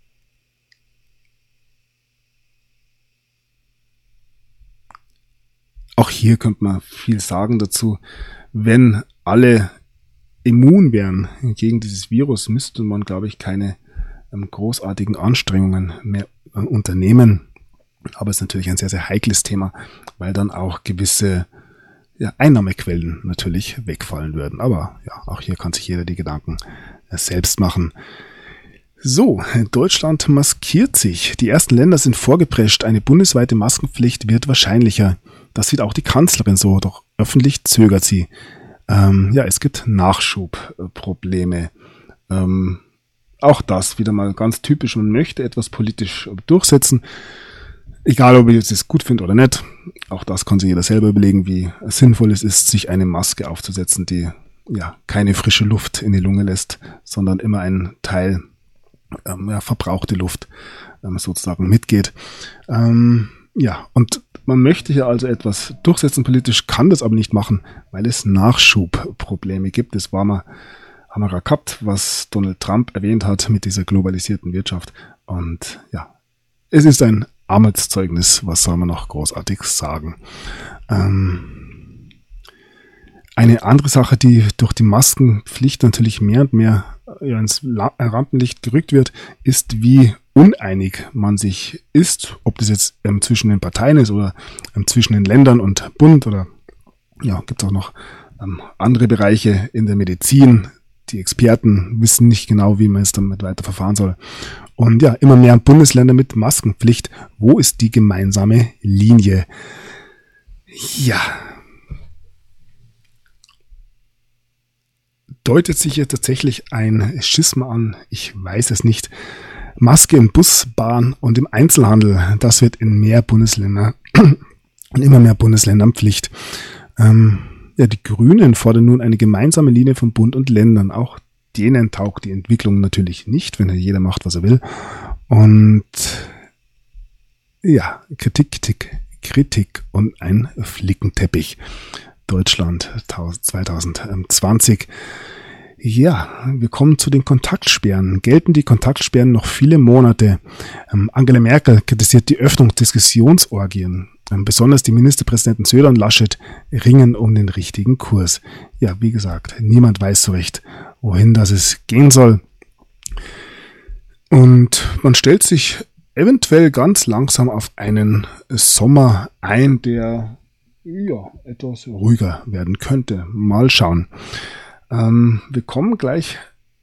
Auch hier könnte man viel sagen dazu. Wenn alle immun wären gegen dieses Virus, müsste man, glaube ich, keine großartigen Anstrengungen mehr unternehmen. Aber es ist natürlich ein sehr, sehr heikles Thema, weil dann auch gewisse Einnahmequellen natürlich wegfallen würden. Aber ja, auch hier kann sich jeder die Gedanken selbst machen. So, Deutschland maskiert sich. Die ersten Länder sind vorgeprescht. Eine bundesweite Maskenpflicht wird wahrscheinlicher. Das sieht auch die Kanzlerin so, doch öffentlich zögert sie. Es gibt Nachschubprobleme. Auch das wieder mal ganz typisch. Man möchte etwas politisch durchsetzen. Egal, ob ich es gut finde oder nicht. Auch das kann sich jeder selber überlegen, wie sinnvoll es ist, sich eine Maske aufzusetzen, die keine frische Luft in die Lunge lässt, sondern immer ein Teil verbrauchte Luft sozusagen mitgeht. Und man möchte hier also etwas durchsetzen politisch, kann das aber nicht machen, weil es Nachschubprobleme gibt. Das haben wir gerade gehabt, was Donald Trump erwähnt hat mit dieser globalisierten Wirtschaft. Und ja, es ist ein Armutszeugnis, was soll man noch großartig sagen. Eine andere Sache, die durch die Maskenpflicht natürlich mehr und mehr ins Rampenlicht gerückt wird, ist, wie uneinig man sich ist, ob das jetzt zwischen den Parteien ist oder zwischen den Ländern und Bund oder gibt es auch noch andere Bereiche in der Medizin. Die Experten wissen nicht genau, wie man es damit weiter verfahren soll. Und ja, immer mehr Bundesländer mit Maskenpflicht. Wo ist die gemeinsame Linie? Ja. Deutet sich hier tatsächlich ein Schisma an? Ich weiß es nicht. Maske in Bus, Bahn und im Einzelhandel, das wird in immer mehr Bundesländern Pflicht. Die Grünen fordern nun eine gemeinsame Linie von Bund und Ländern. Auch denen taugt die Entwicklung natürlich nicht, wenn jeder macht, was er will. Und ja, Kritik und ein Flickenteppich. Deutschland 2020. Ja, wir kommen zu den Kontaktsperren. Gelten die Kontaktsperren noch viele Monate? Angela Merkel kritisiert die Öffnung Diskussionsorgien. Besonders die Ministerpräsidenten Söder und Laschet ringen um den richtigen Kurs. Ja, wie gesagt, niemand weiß so recht, wohin das es gehen soll. Und man stellt sich eventuell ganz langsam auf einen Sommer ein, der etwas ruhiger werden könnte. Mal schauen. Wir kommen gleich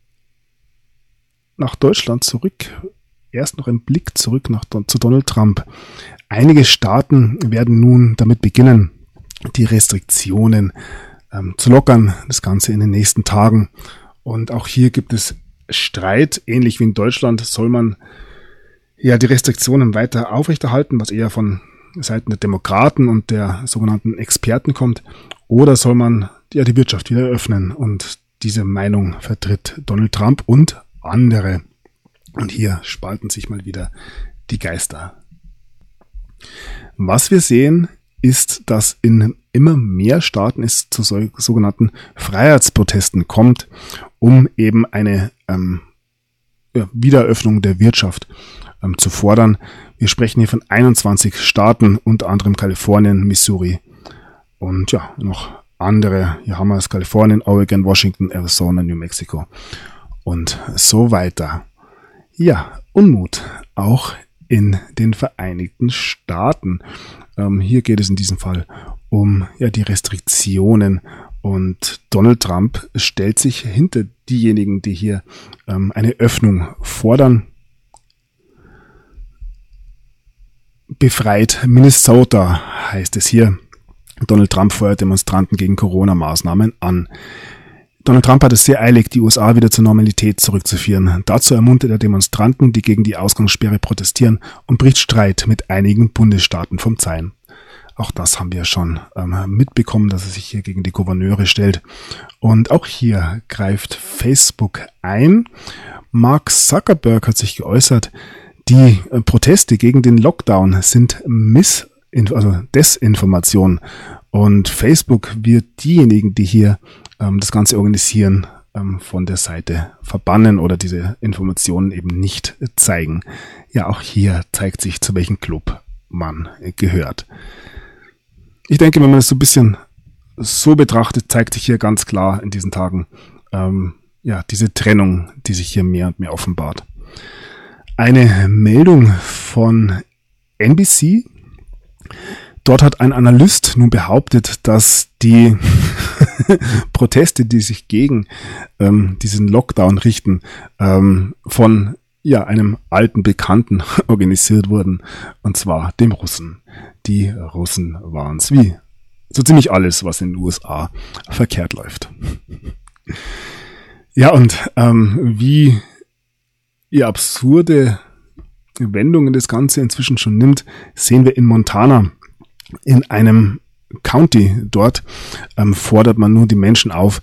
nach Deutschland zurück. Erst noch ein Blick zurück zu Donald Trump. Einige Staaten werden nun damit beginnen, die Restriktionen zu lockern, das Ganze in den nächsten Tagen. Und auch hier gibt es Streit, ähnlich wie in Deutschland, soll man die Restriktionen weiter aufrechterhalten, was eher von Seiten der Demokraten und der sogenannten Experten kommt, oder soll man die Wirtschaft wieder öffnen? Und diese Meinung vertritt Donald Trump und andere. Und hier spalten sich mal wieder die Geister. Was wir sehen, ist, dass in immer mehr Staaten es zu sogenannten Freiheitsprotesten kommt, um eben eine Wiedereröffnung der Wirtschaft zu fordern. Wir sprechen hier von 21 Staaten, unter anderem Kalifornien, Missouri und noch andere. Hier haben wir es: Kalifornien, Oregon, Washington, Arizona, New Mexico und so weiter. Ja, Unmut auch in den Vereinigten Staaten. Hier geht es in diesem Fall um die Restriktionen, und Donald Trump stellt sich hinter diejenigen, die hier eine Öffnung fordern. Befreit Minnesota, heißt es hier. Donald Trump feuert Demonstranten gegen Corona-Maßnahmen an. Donald Trump hat es sehr eilig, die USA wieder zur Normalität zurückzuführen. Dazu ermuntert er Demonstranten, die gegen die Ausgangssperre protestieren, und bricht Streit mit einigen Bundesstaaten vom Zaun. Auch das haben wir schon mitbekommen, dass er sich hier gegen die Gouverneure stellt. Und auch hier greift Facebook ein. Mark Zuckerberg hat sich geäußert, die Proteste gegen den Lockdown sind Desinformation. Und Facebook wird diejenigen, die hier das Ganze organisieren, von der Seite verbannen oder diese Informationen eben nicht zeigen. Ja, auch hier zeigt sich, zu welchem Club man gehört. Ich denke, wenn man es so ein bisschen so betrachtet, zeigt sich hier ganz klar in diesen Tagen diese Trennung, die sich hier mehr und mehr offenbart. Eine Meldung von NBC. Dort hat ein Analyst nun behauptet, dass die Proteste, die sich gegen diesen Lockdown richten, von einem alten Bekannten organisiert wurden, und zwar dem Russen. Die Russen waren es, wie so ziemlich alles, was in den USA verkehrt läuft. Ja, und wie absurde Wendungen das Ganze inzwischen schon nimmt, sehen wir in Montana. In einem County dort fordert man nun die Menschen auf,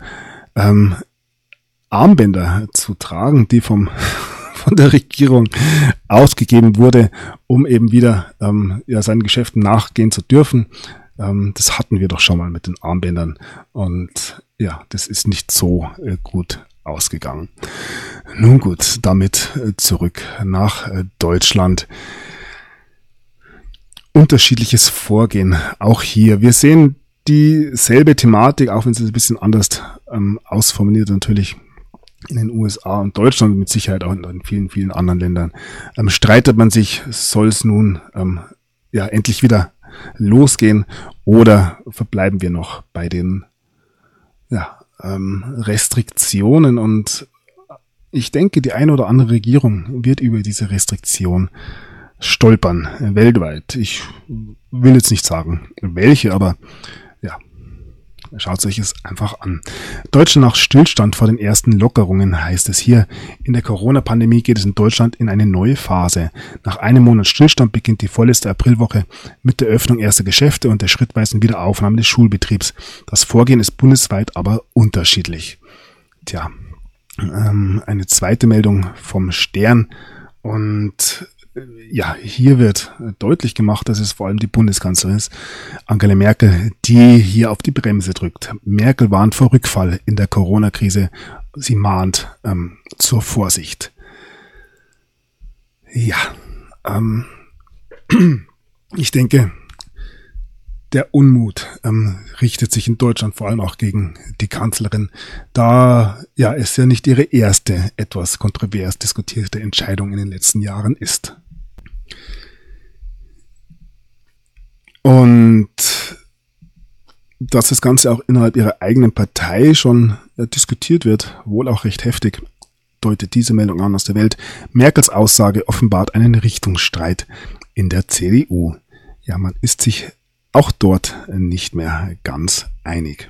Armbänder zu tragen, die von der Regierung ausgegeben wurde, um eben wieder seinen Geschäften nachgehen zu dürfen. Das hatten wir doch schon mal mit den Armbändern, und das ist nicht so gut ausgegangen. Nun gut, damit zurück nach Deutschland. Unterschiedliches Vorgehen auch hier. Wir sehen dieselbe Thematik, auch wenn sie es ein bisschen anders ausformuliert, natürlich in den USA und Deutschland und mit Sicherheit auch in vielen, vielen anderen Ländern. Streitet man sich, soll es nun endlich wieder losgehen oder verbleiben wir noch bei den Restriktionen? Und ich denke, die eine oder andere Regierung wird über diese Restriktion stolpern, weltweit. Ich will jetzt nicht sagen, welche, aber ja, schaut euch es einfach an. Deutschland nach Stillstand vor den ersten Lockerungen, heißt es hier. In der Corona-Pandemie geht es in Deutschland in eine neue Phase. Nach einem Monat Stillstand beginnt die vorletzte Aprilwoche mit der Öffnung erster Geschäfte und der schrittweisen Wiederaufnahme des Schulbetriebs. Das Vorgehen ist bundesweit aber unterschiedlich. Tja, eine zweite Meldung vom Stern und ja, hier wird deutlich gemacht, dass es vor allem die Bundeskanzlerin ist, Angela Merkel, die hier auf die Bremse drückt. Merkel warnt vor Rückfall in der Corona-Krise. Sie mahnt zur Vorsicht. Ja, ich denke, der Unmut richtet sich in Deutschland vor allem auch gegen die Kanzlerin, da es ja nicht ihre erste etwas kontrovers diskutierte Entscheidung in den letzten Jahren ist. Und dass das Ganze auch innerhalb ihrer eigenen Partei schon diskutiert wird, wohl auch recht heftig, deutet diese Meldung an aus der Welt. Merkels Aussage offenbart einen Richtungsstreit in der CDU. Ja, man ist sich auch dort nicht mehr ganz einig.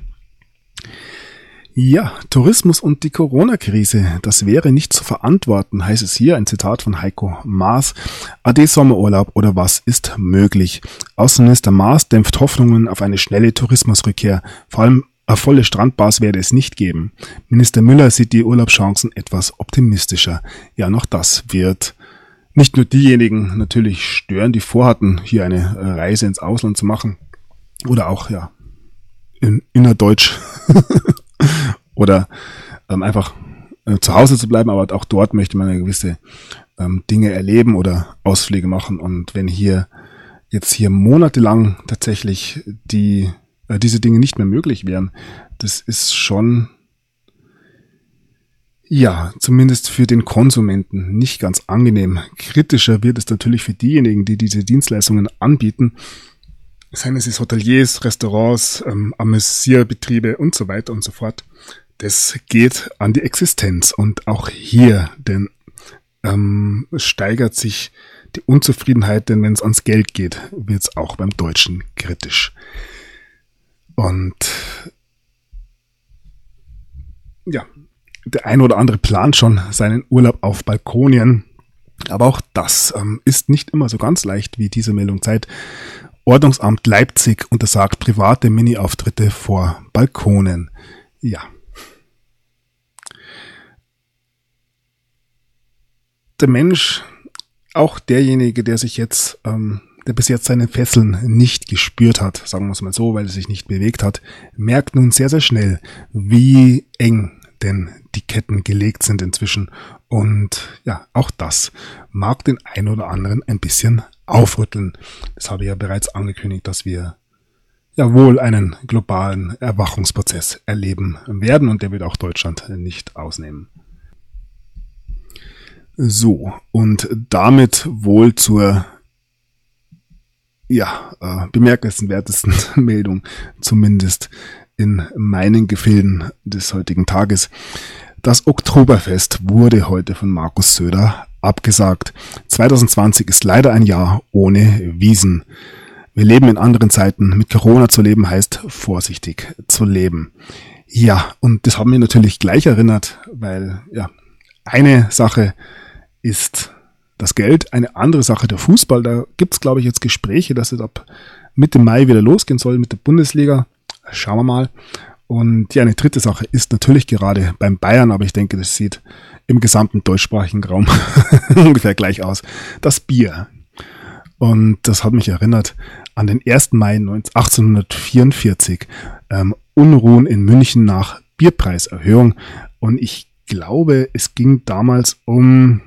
Ja, Tourismus und die Corona-Krise, das wäre nicht zu verantworten, heißt es hier, ein Zitat von Heiko Maas. Ade Sommerurlaub oder was ist möglich? Außenminister Maas dämpft Hoffnungen auf eine schnelle Tourismusrückkehr. Vor allem volle Strandbars werde es nicht geben. Minister Müller sieht die Urlaubschancen etwas optimistischer. Ja, noch das wird nicht nur diejenigen natürlich stören, die vorhatten, hier eine Reise ins Ausland zu machen. Oder auch, innerdeutsch. Oder einfach zu Hause zu bleiben, aber auch dort möchte man ja gewisse Dinge erleben oder Ausflüge machen. Und wenn hier monatelang tatsächlich diese Dinge nicht mehr möglich wären, das ist schon, zumindest für den Konsumenten nicht ganz angenehm. Kritischer wird es natürlich für diejenigen, die diese Dienstleistungen anbieten, seien es Hoteliers, Restaurants, Amüsierbetriebe und so weiter und so fort. Das geht an die Existenz und auch hier steigert sich die Unzufriedenheit, denn wenn es ans Geld geht, wird es auch beim Deutschen kritisch. Und der ein oder andere plant schon seinen Urlaub auf Balkonien, aber auch das ist nicht immer so ganz leicht, wie diese Meldung zeigt. Ordnungsamt Leipzig untersagt private Mini-Auftritte vor Balkonen. Ja. Der Mensch, auch derjenige, der bis jetzt seine Fesseln nicht gespürt hat, sagen wir es mal so, weil er sich nicht bewegt hat, merkt nun sehr, sehr schnell, wie eng denn die Ketten gelegt sind inzwischen. Und auch das mag den einen oder anderen ein bisschen aufrütteln. Das habe ich ja bereits angekündigt, dass wir wohl einen globalen Erwachungsprozess erleben werden und der wird auch Deutschland nicht ausnehmen. So, und damit wohl zur bemerkenswertesten Meldung, zumindest in meinen Gefilden des heutigen Tages. Das Oktoberfest wurde heute von Markus Söder abgesagt. 2020 ist leider ein Jahr ohne Wiesn. Wir leben in anderen Zeiten. Mit Corona zu leben heißt vorsichtig zu leben. Ja, und das hat mich natürlich gleich erinnert, weil eine Sache ist das Geld, eine andere Sache der Fußball. Da gibt's, glaube ich, jetzt Gespräche, dass es ab Mitte Mai wieder losgehen soll mit der Bundesliga. Schauen wir mal. Und eine dritte Sache ist natürlich gerade beim Bayern, aber ich denke, das sieht im gesamten deutschsprachigen Raum ungefähr gleich aus. Das Bier. Und das hat mich erinnert an den 1. Mai 1844. Unruhen in München nach Bierpreiserhöhung. Und ich glaube, es ging damals um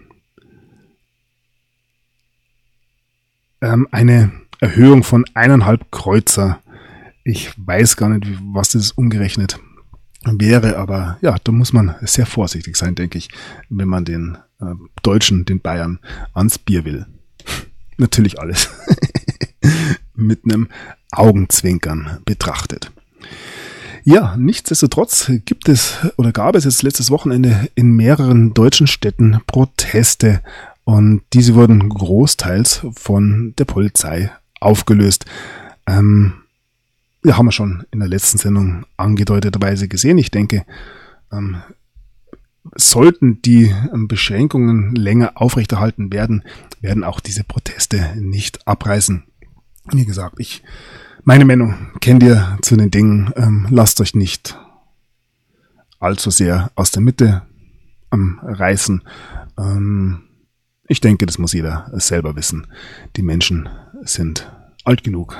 eine Erhöhung von 1,5 Kreuzer Ich weiß gar nicht, was das umgerechnet wäre, aber ja, da muss man sehr vorsichtig sein, denke ich, wenn man den Deutschen, den Bayern, ans Bier will. Natürlich alles mit einem Augenzwinkern betrachtet. Ja, nichtsdestotrotz gab es jetzt letztes Wochenende in mehreren deutschen Städten Proteste und diese wurden großteils von der Polizei aufgelöst. Haben wir schon in der letzten Sendung angedeuteterweise gesehen. Ich denke, sollten die Beschränkungen länger aufrechterhalten werden, werden auch diese Proteste nicht abreißen. Wie gesagt, meine Meinung kennt ihr zu den Dingen. Lasst euch nicht allzu sehr aus der Mitte reißen. Ich denke, das muss jeder selber wissen. Die Menschen sind alt genug.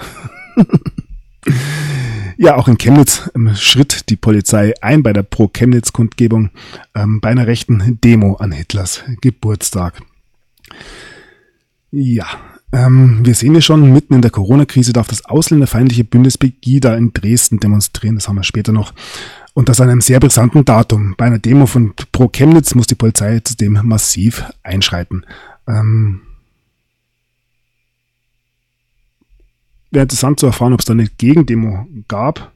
Ja, auch in Chemnitz schritt die Polizei ein bei der Pro-Chemnitz-Kundgebung bei einer rechten Demo an Hitlers Geburtstag. Ja, wir sehen ja schon, mitten in der Corona-Krise darf das ausländerfeindliche Bündnis Pegida in Dresden demonstrieren, das haben wir später noch. Und das an einem sehr brisanten Datum. Bei einer Demo von Pro-Chemnitz muss die Polizei zudem massiv einschreiten. Wäre interessant zu erfahren, ob es da eine Gegendemo gab.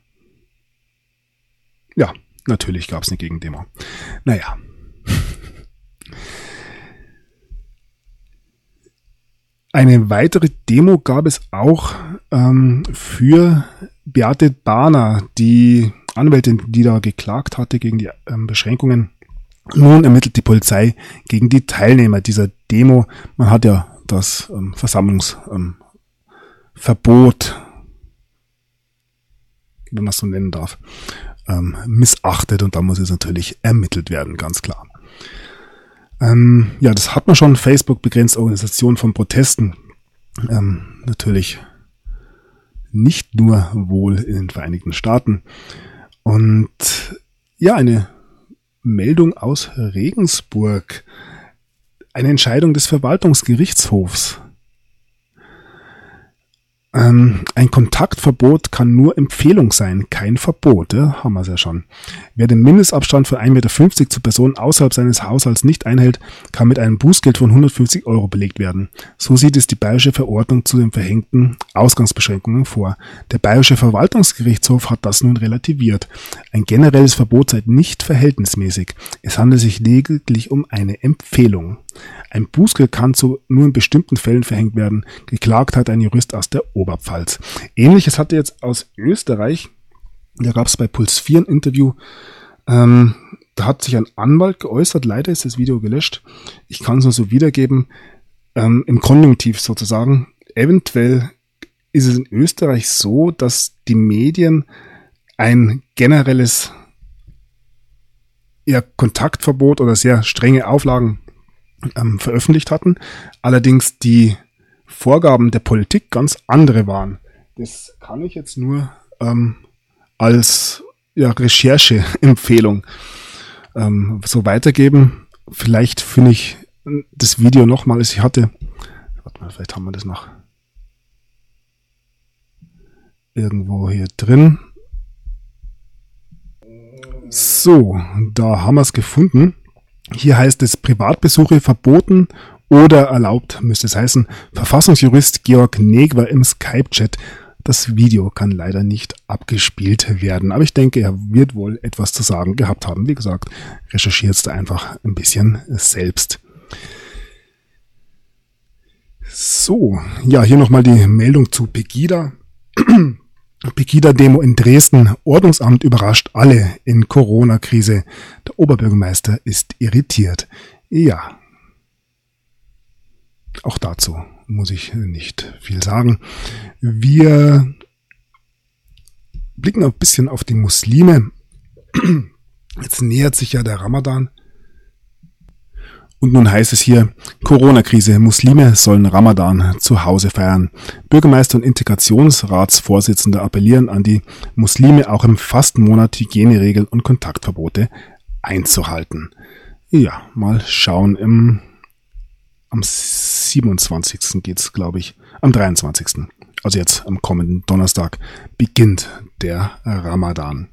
Ja, natürlich gab es eine Gegendemo. Naja. Eine weitere Demo gab es auch für Beate Bahner, die Anwältin, die da geklagt hatte gegen die Beschränkungen. Nun ermittelt die Polizei gegen die Teilnehmer dieser Demo. Man hat ja das Versammlungsverbot, wenn man es so nennen darf, missachtet und da muss es natürlich ermittelt werden, ganz klar. Ja, das hat man schon. Facebook begrenzt Organisation von Protesten. Natürlich nicht nur wohl in den Vereinigten Staaten. Und ja, eine Meldung aus Regensburg. Eine Entscheidung des Verwaltungsgerichtshofs. Ein Kontaktverbot kann nur Empfehlung sein, kein Verbot. Ja, haben wir es ja schon. Wer den Mindestabstand von 1,50 Meter zu Personen außerhalb seines Haushalts nicht einhält, kann mit einem Bußgeld von 150 € belegt werden. So sieht es die Bayerische Verordnung zu den verhängten Ausgangsbeschränkungen vor. Der Bayerische Verwaltungsgerichtshof hat das nun relativiert. Ein generelles Verbot sei nicht verhältnismäßig. Es handelt sich lediglich um eine Empfehlung. Ein Bußgeld kann nur in bestimmten Fällen verhängt werden. Geklagt hat ein Jurist aus der Oberpfalz. Ähnliches hatte jetzt aus Österreich. Da gab es bei Puls 4 ein Interview. Da hat sich ein Anwalt geäußert. Leider ist das Video gelöscht. Ich kann es nur so wiedergeben. Im Konjunktiv sozusagen. Eventuell ist es in Österreich so, dass die Medien ein generelles Kontaktverbot oder sehr strenge Auflagen veröffentlicht hatten, allerdings die Vorgaben der Politik ganz andere waren. Das kann ich jetzt nur als Rechercheempfehlung so weitergeben. Vielleicht finde ich das Video nochmal. Warte mal, vielleicht haben wir das noch irgendwo hier drin. So, da haben wir es gefunden. Hier heißt es, Privatbesuche verboten oder erlaubt, müsste es heißen. Verfassungsjurist Georg Negwer im Skype-Chat. Das Video kann leider nicht abgespielt werden, aber ich denke, er wird wohl etwas zu sagen gehabt haben. Wie gesagt, recherchiert es da einfach ein bisschen selbst. So, ja, hier nochmal die Meldung zu Pegida. Pegida-Demo in Dresden. Ordnungsamt überrascht alle in Corona-Krise. Der Oberbürgermeister ist irritiert. Ja, auch dazu muss ich nicht viel sagen. Wir blicken ein bisschen auf die Muslime. Jetzt nähert sich ja der Ramadan. Und nun heißt es hier, Corona-Krise, Muslime sollen Ramadan zu Hause feiern. Bürgermeister und Integrationsratsvorsitzende appellieren an die Muslime, auch im Fastenmonat Hygieneregeln und Kontaktverbote einzuhalten. Ja, mal schauen, am 27. geht's, glaube ich, am 23. also jetzt am kommenden Donnerstag, beginnt der Ramadan.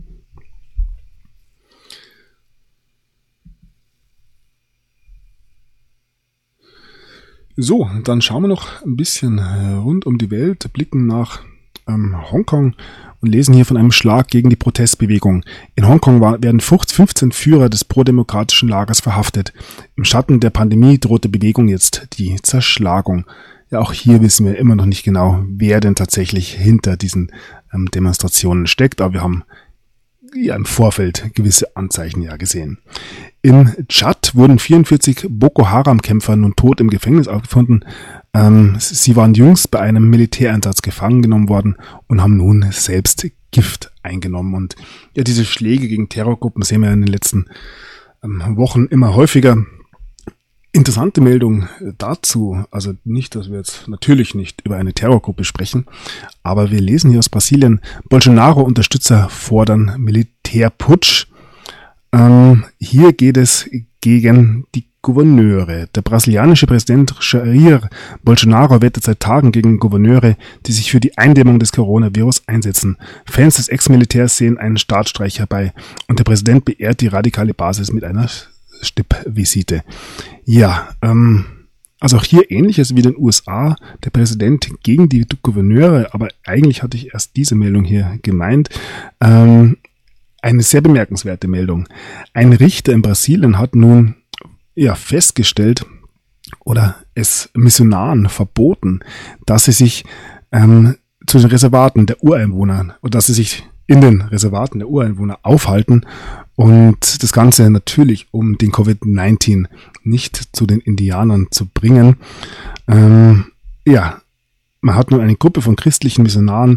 So, dann schauen wir noch ein bisschen rund um die Welt, blicken nach Hongkong und lesen hier von einem Schlag gegen die Protestbewegung. In Hongkong werden 15 Führer des prodemokratischen Lagers verhaftet. Im Schatten der Pandemie droht der Bewegung jetzt die Zerschlagung. Ja, auch hier wissen wir immer noch nicht genau, wer denn tatsächlich hinter diesen Demonstrationen steckt, aber wir haben ja im Vorfeld gewisse Anzeichen ja gesehen. Im Tschad wurden 44 Boko Haram-Kämpfer nun tot im Gefängnis aufgefunden. Sie waren jüngst bei einem Militäreinsatz gefangen genommen worden und haben nun selbst Gift eingenommen. Und ja, diese Schläge gegen Terrorgruppen sehen wir in den letzten Wochen immer häufiger. Interessante Meldung dazu, also nicht, dass wir jetzt natürlich nicht über eine Terrorgruppe sprechen, aber wir lesen hier aus Brasilien, Bolsonaro-Unterstützer fordern Militärputsch. Hier geht es gegen die Gouverneure. Der brasilianische Präsident Jair Bolsonaro wettet seit Tagen gegen Gouverneure, die sich für die Eindämmung des Coronavirus einsetzen. Fans des Ex-Militärs sehen einen Staatsstreich herbei und der Präsident beehrt die radikale Basis mit einer Stippvisite. Ja, also auch hier Ähnliches wie in den USA, der Präsident gegen die Gouverneure, aber eigentlich hatte ich erst diese Meldung hier gemeint. Eine sehr bemerkenswerte Meldung. Ein Richter in Brasilien hat nun festgestellt oder es Missionaren verboten, dass sie sich zu den Reservaten der Ureinwohner oder dass sie sich in den Reservaten der Ureinwohner aufhalten und das Ganze natürlich, um den Covid-19 nicht zu den Indianern zu bringen. Man hat nun eine Gruppe von christlichen Missionaren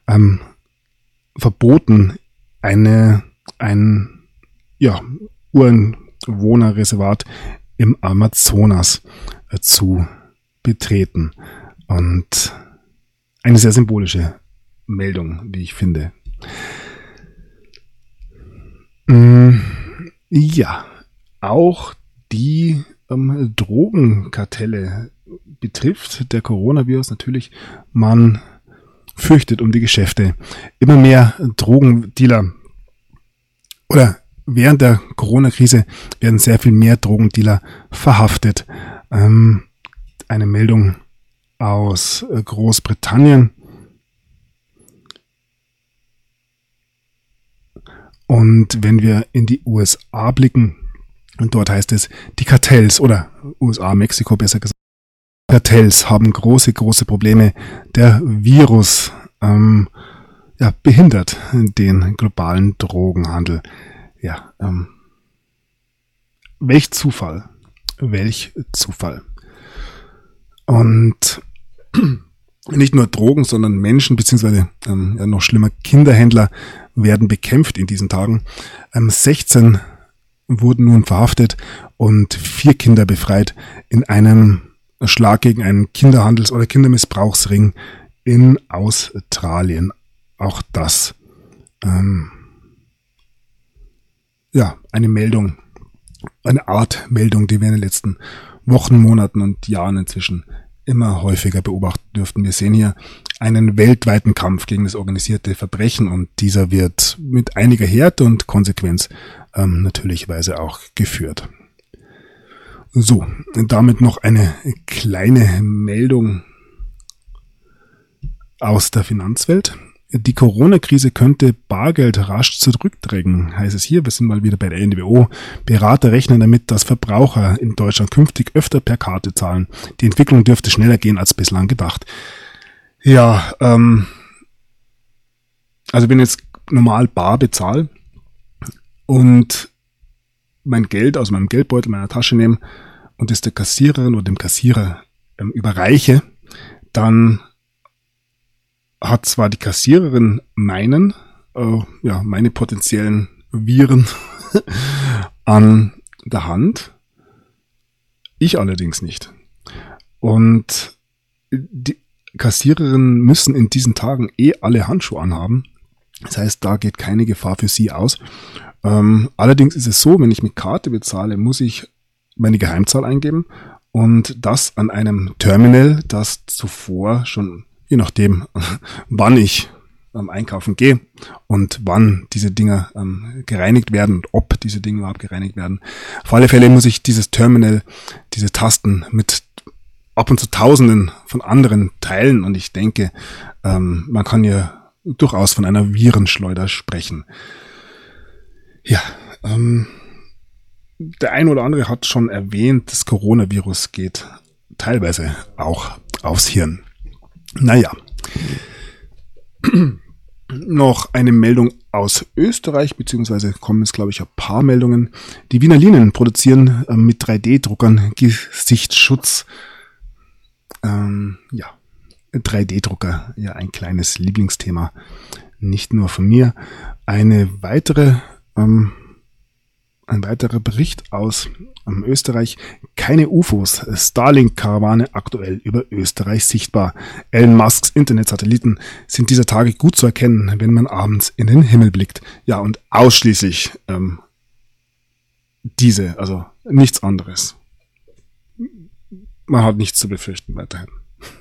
verboten, ein Ureinwohnerreservat im Amazonas zu betreten. Und eine sehr symbolische Meldung, wie ich finde. Ja, auch die Drogenkartelle betrifft der Coronavirus natürlich. Man fürchtet um die Geschäfte. Immer mehr Drogendealer oder während der Corona-Krise werden sehr viel mehr Drogendealer verhaftet. Eine Meldung aus Großbritannien. Und wenn wir in die USA blicken, und dort heißt es, die Kartells oder USA, Mexiko besser gesagt, Kartells haben große Probleme. Der Virus behindert den globalen Drogenhandel. Ja, welch Zufall. Und nicht nur Drogen, sondern Menschen, beziehungsweise noch schlimmer, Kinderhändler werden bekämpft in diesen Tagen. 16 wurden nun verhaftet und 4 Kinder befreit in einem Schlag gegen einen Kinderhandels- oder Kindermissbrauchsring in Australien. Auch das eine Meldung, eine Art Meldung, die wir in den letzten Wochen, Monaten und Jahren inzwischen immer häufiger beobachten dürften. Wir sehen hier einen weltweiten Kampf gegen das organisierte Verbrechen und dieser wird mit einiger Härte und Konsequenz natürlicherweise auch geführt. So, damit noch eine kleine Meldung aus der Finanzwelt. Die Corona-Krise könnte Bargeld rasch zurückdrängen, heißt es hier. Wir sind mal wieder bei der NWO. Berater rechnen damit, dass Verbraucher in Deutschland künftig öfter per Karte zahlen. Die Entwicklung dürfte schneller gehen als bislang gedacht. Ja, also wenn ich jetzt normal bar bezahle und mein Geld aus meinem Geldbeutel, meiner Tasche nehme und es der Kassiererin oder dem Kassierer überreiche, dann hat zwar die Kassiererin meine potenziellen Viren an der Hand, ich allerdings nicht. Und die Kassiererinnen müssen in diesen Tagen alle Handschuhe anhaben. Das heißt, da geht keine Gefahr für sie aus. Allerdings ist es so, wenn ich mit Karte bezahle, muss ich meine Geheimzahl eingeben und das an einem Terminal, das zuvor schon je nachdem, wann ich einkaufen gehe und wann diese Dinger gereinigt werden und ob diese Dinge überhaupt gereinigt werden. Auf alle Fälle muss ich dieses Terminal, diese Tasten mit ab und zu Tausenden von anderen teilen und ich denke, man kann ja durchaus von einer Virenschleuder sprechen. Ja, der ein oder andere hat schon erwähnt, das Coronavirus geht teilweise auch aufs Hirn. Naja. Noch eine Meldung aus Österreich, beziehungsweise kommen jetzt, glaube ich, ein paar Meldungen. Die Wiener Linien produzieren mit 3D-Druckern Gesichtsschutz. 3D-Drucker, ja, ein kleines Lieblingsthema. Nicht nur von mir. Ein weiterer Bericht aus Österreich. Keine UFOs. Starlink-Karawane aktuell über Österreich sichtbar. Elon Musks Internetsatelliten sind dieser Tage gut zu erkennen, wenn man abends in den Himmel blickt. Ja, und ausschließlich diese, also nichts anderes. Man hat nichts zu befürchten weiterhin.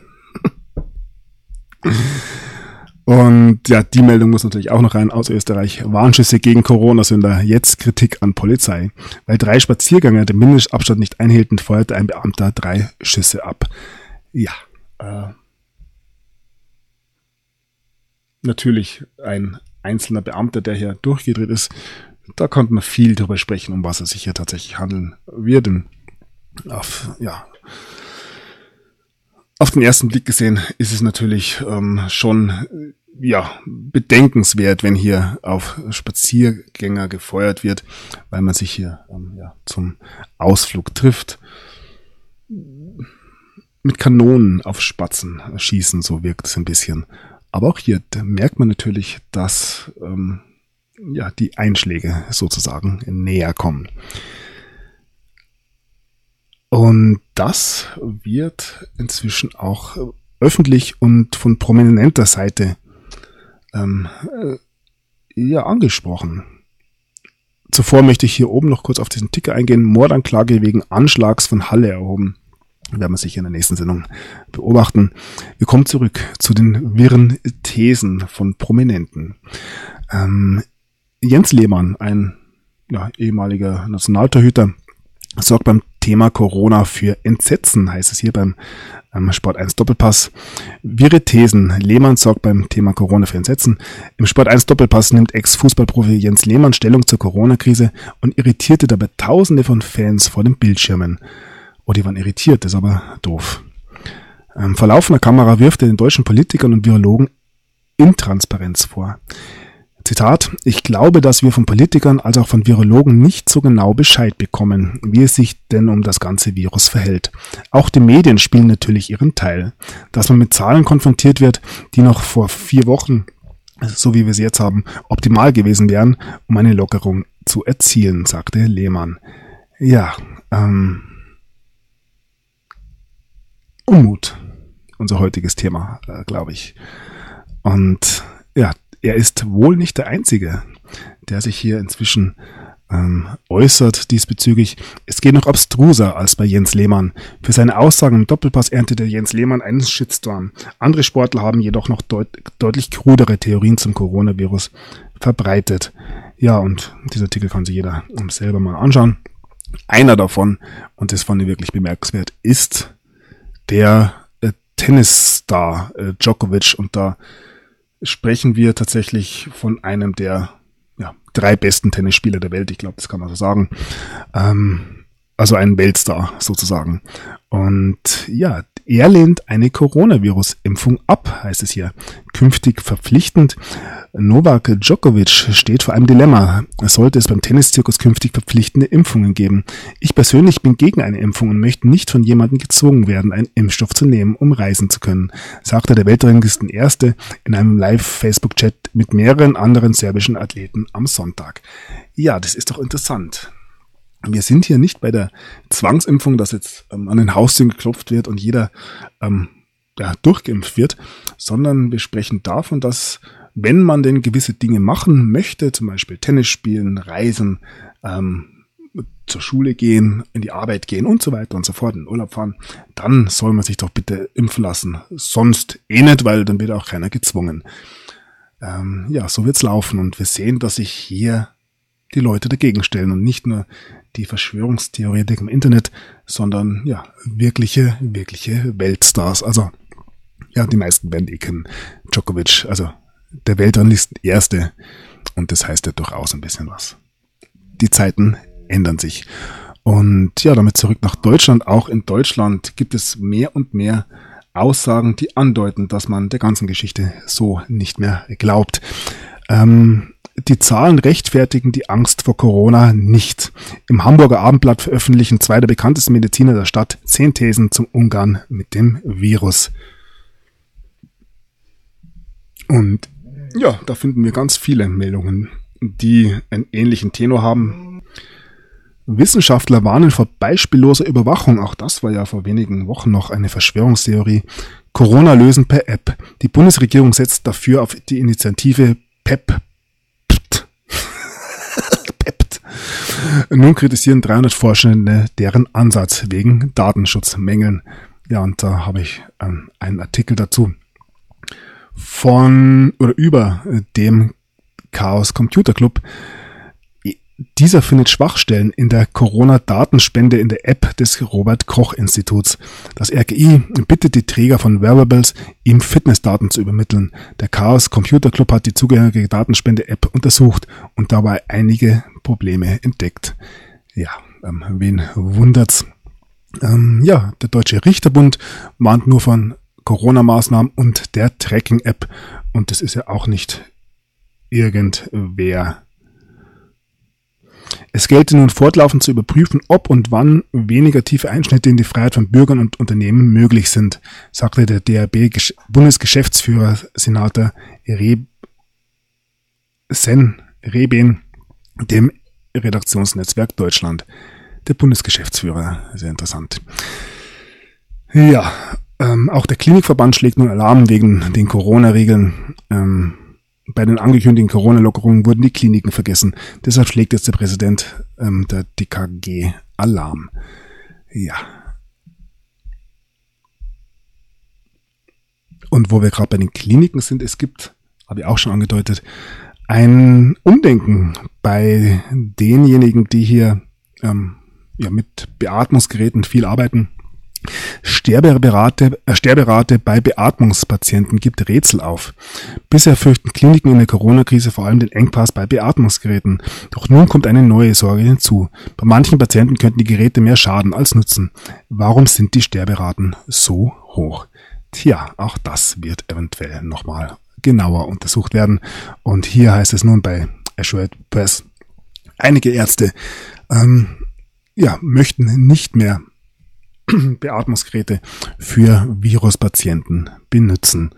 Und ja, die Meldung muss natürlich auch noch rein aus Österreich. Warnschüsse gegen Corona-Sünder, jetzt Kritik an Polizei. Weil 3 Spaziergänger den Mindestabstand nicht einhielten, feuerte ein Beamter 3 Schüsse ab. Ja, natürlich ein einzelner Beamter, der hier durchgedreht ist. Da konnte man viel darüber sprechen, um was es sich hier tatsächlich handeln wird. Auf den ersten Blick gesehen ist es natürlich schon bedenkenswert, wenn hier auf Spaziergänger gefeuert wird, weil man sich hier zum Ausflug trifft. Mit Kanonen auf Spatzen schießen, so wirkt es ein bisschen. Aber auch hier merkt man natürlich, dass die Einschläge sozusagen näher kommen. Und das wird inzwischen auch öffentlich und von prominenter Seite angesprochen. Zuvor möchte ich hier oben noch kurz auf diesen Ticker eingehen. Mordanklage wegen Anschlags von Halle erhoben. Werden wir sicher in der nächsten Sendung beobachten. Wir kommen zurück zu den wirren Thesen von Prominenten. Jens Lehmann, ein ehemaliger Nationaltorhüter, sorgt beim Thema Corona für Entsetzen, heißt es hier beim Sport 1 Doppelpass. Wirre Thesen. Lehmann sorgt beim Thema Corona für Entsetzen. Im Sport 1 Doppelpass nimmt Ex-Fußballprofi Jens Lehmann Stellung zur Corona-Krise und irritierte dabei Tausende von Fans vor den Bildschirmen. Oh, die waren irritiert, das ist aber doof. Vor laufender Kamera wirft er den deutschen Politikern und Virologen Intransparenz vor. Zitat: Ich glaube, dass wir von Politikern als auch von Virologen nicht so genau Bescheid bekommen, wie es sich denn um das ganze Virus verhält. Auch die Medien spielen natürlich ihren Teil. Dass man mit Zahlen konfrontiert wird, die noch vor 4 Wochen, so wie wir sie jetzt haben, optimal gewesen wären, um eine Lockerung zu erzielen, sagte Lehmann. Ja, Unmut, unser heutiges Thema, glaube ich. Und ja, er ist wohl nicht der Einzige, der sich hier inzwischen äußert diesbezüglich. Es geht noch abstruser als bei Jens Lehmann. Für seine Aussagen im Doppelpass erntete Jens Lehmann einen Shitstorm. Andere Sportler haben jedoch noch deutlich krudere Theorien zum Coronavirus verbreitet. Ja, und dieser Artikel kann sich jeder selber mal anschauen. Einer davon, und das fand ich wirklich bemerkenswert, ist der Tennisstar Djokovic, und da sprechen wir tatsächlich von einem der 3 besten Tennisspieler der Welt, ich glaube, das kann man so sagen. Also ein Weltstar sozusagen. Und ja, er lehnt eine Coronavirus-Impfung ab, heißt es hier. Künftig verpflichtend. Novak Djokovic steht vor einem Dilemma. Sollte es beim Tenniszirkus künftig verpflichtende Impfungen geben? Ich persönlich bin gegen eine Impfung und möchte nicht von jemandem gezwungen werden, einen Impfstoff zu nehmen, um reisen zu können, sagte der Weltranglisten Erste in einem Live-Facebook-Chat mit mehreren anderen serbischen Athleten am Sonntag. Ja, das ist doch interessant. Wir sind hier nicht bei der Zwangsimpfung, dass jetzt an den Haustüren geklopft wird und jeder durchgeimpft wird, sondern wir sprechen davon, dass, wenn man denn gewisse Dinge machen möchte, zum Beispiel Tennis spielen, reisen, zur Schule gehen, in die Arbeit gehen und so weiter und so fort, in den Urlaub fahren, dann soll man sich doch bitte impfen lassen. Sonst nicht, weil dann wird auch keiner gezwungen. So wird's laufen und wir sehen, dass sich hier die Leute dagegen stellen und nicht nur die Verschwörungstheoretiker im Internet, sondern wirkliche Weltstars. Also die meisten werden kennen. Djokovic, also der Weltranglisten Erste, und das heißt ja durchaus ein bisschen was. Die Zeiten ändern sich. Und damit zurück nach Deutschland. Auch in Deutschland gibt es mehr und mehr Aussagen, die andeuten, dass man der ganzen Geschichte so nicht mehr glaubt. Die Zahlen rechtfertigen die Angst vor Corona nicht. Im Hamburger Abendblatt veröffentlichen zwei der bekanntesten Mediziner der Stadt 10 Thesen zum Umgang mit dem Virus. Und da finden wir ganz viele Meldungen, die einen ähnlichen Tenor haben. Wissenschaftler warnen vor beispielloser Überwachung. Auch das war ja vor wenigen Wochen noch eine Verschwörungstheorie. Corona lösen per App. Die Bundesregierung setzt dafür auf die Initiative PEPT. Nun kritisieren 300 Forschende deren Ansatz wegen Datenschutzmängeln. Ja, und da habe ich einen Artikel dazu über dem Chaos Computer Club. Dieser findet Schwachstellen in der Corona-Datenspende in der App des Robert-Koch-Instituts. Das RKI bittet die Träger von Wearables, ihm Fitnessdaten zu übermitteln. Der Chaos Computer Club hat die zugehörige Datenspende-App untersucht und dabei einige Probleme entdeckt. Wen wundert's? Der Deutsche Richterbund warnt nur von Corona-Maßnahmen und der Tracking-App. Und das ist ja auch nicht irgendwer. Es gelte nun fortlaufend zu überprüfen, ob und wann weniger tiefe Einschnitte in die Freiheit von Bürgern und Unternehmen möglich sind, sagte der DRB-Bundesgeschäftsführer Senator Reben dem Redaktionsnetzwerk Deutschland. Der Bundesgeschäftsführer, sehr interessant. Auch der Klinikverband schlägt nun Alarm wegen den Corona-Regeln. Bei den angekündigten Corona-Lockerungen wurden die Kliniken vergessen. Deshalb schlägt jetzt der Präsident der DKG Alarm. Und wo wir gerade bei den Kliniken sind, es gibt, habe ich auch schon angedeutet, ein Umdenken bei denjenigen, die hier mit Beatmungsgeräten viel arbeiten. Sterberate bei Beatmungspatienten gibt Rätsel auf. Bisher fürchten Kliniken in der Corona-Krise vor allem den Engpass bei Beatmungsgeräten. Doch nun kommt eine neue Sorge hinzu. Bei manchen Patienten könnten die Geräte mehr schaden als nutzen. Warum sind die Sterberaten so hoch? Auch das wird eventuell nochmal genauer untersucht werden. Und hier heißt es nun bei Associated Press, einige Ärzte möchten nicht mehr Beatmungsgeräte für Viruspatienten benutzen.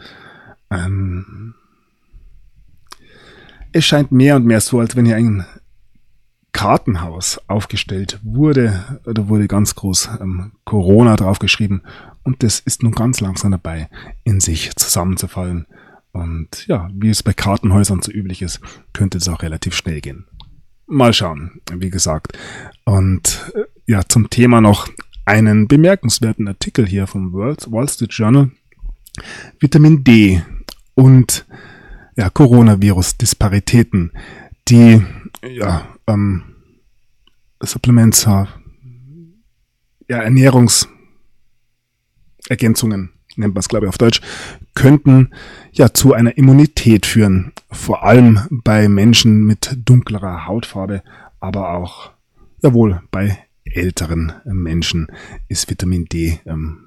Es scheint mehr und mehr so, als wenn hier ein Kartenhaus aufgestellt wurde. Da wurde ganz groß Corona draufgeschrieben und das ist nun ganz langsam dabei, in sich zusammenzufallen. Und wie es bei Kartenhäusern so üblich ist, könnte es auch relativ schnell gehen. Mal schauen, wie gesagt. Und zum Thema noch einen bemerkenswerten Artikel hier vom Wall Street Journal. Vitamin D und Coronavirus-Disparitäten. Die Supplements, Ernährungsergänzungen, nennt man es glaube ich auf Deutsch, könnten zu einer Immunität führen. Vor allem bei Menschen mit dunklerer Hautfarbe, aber auch bei älteren Menschen ist Vitamin D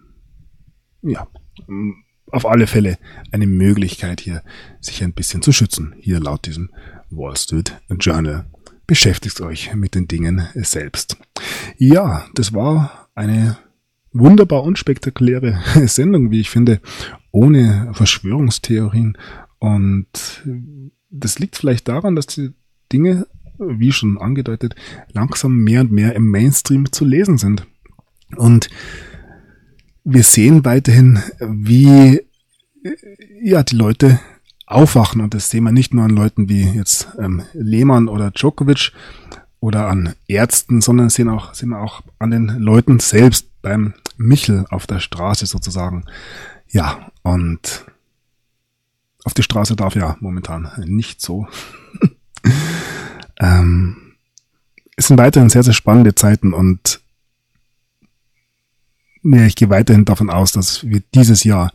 auf alle Fälle eine Möglichkeit hier, sich ein bisschen zu schützen. Hier laut diesem Wall Street Journal. Beschäftigt euch mit den Dingen selbst. Das war eine wunderbar unspektakuläre Sendung, wie ich finde, ohne Verschwörungstheorien. Und das liegt vielleicht daran, dass die Dinge, wie schon angedeutet, langsam mehr und mehr im Mainstream zu lesen sind. Und wir sehen weiterhin, wie die Leute aufwachen. Und das sehen wir nicht nur an Leuten wie jetzt Lehmann oder Djokovic oder an Ärzten, sondern sehen wir auch an den Leuten selbst beim Michel auf der Straße sozusagen. Ja, und auf die Straße darf ja momentan nicht so. Es sind weiterhin sehr, sehr spannende Zeiten und ja, ich gehe weiterhin davon aus, dass wir dieses Jahr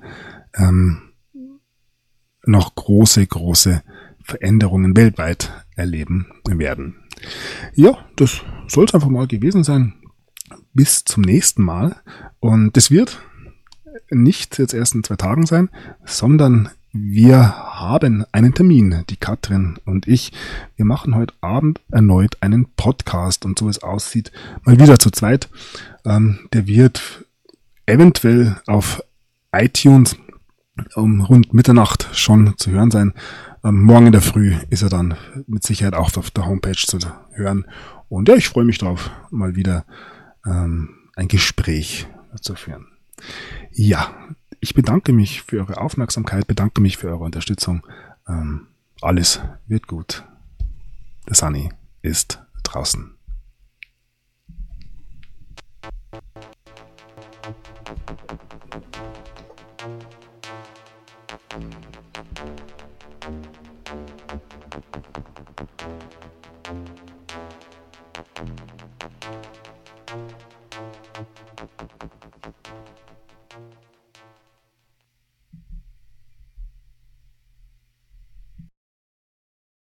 noch große Veränderungen weltweit erleben werden. Ja, das soll es einfach mal gewesen sein. Bis zum nächsten Mal. Und das wird nicht jetzt erst in 2 Tagen sein, sondern wir haben einen Termin, die Katrin und ich. Wir machen heute Abend erneut einen Podcast und so es aussieht, mal wieder zu zweit. Der wird eventuell auf iTunes um rund Mitternacht schon zu hören sein. Morgen in der Früh ist er dann mit Sicherheit auch auf der Homepage zu hören. Und ja, ich freue mich drauf, mal wieder ein Gespräch zu führen. Ja, ich bedanke mich für eure Aufmerksamkeit, bedanke mich für eure Unterstützung. Alles wird gut. Der Sunny ist draußen.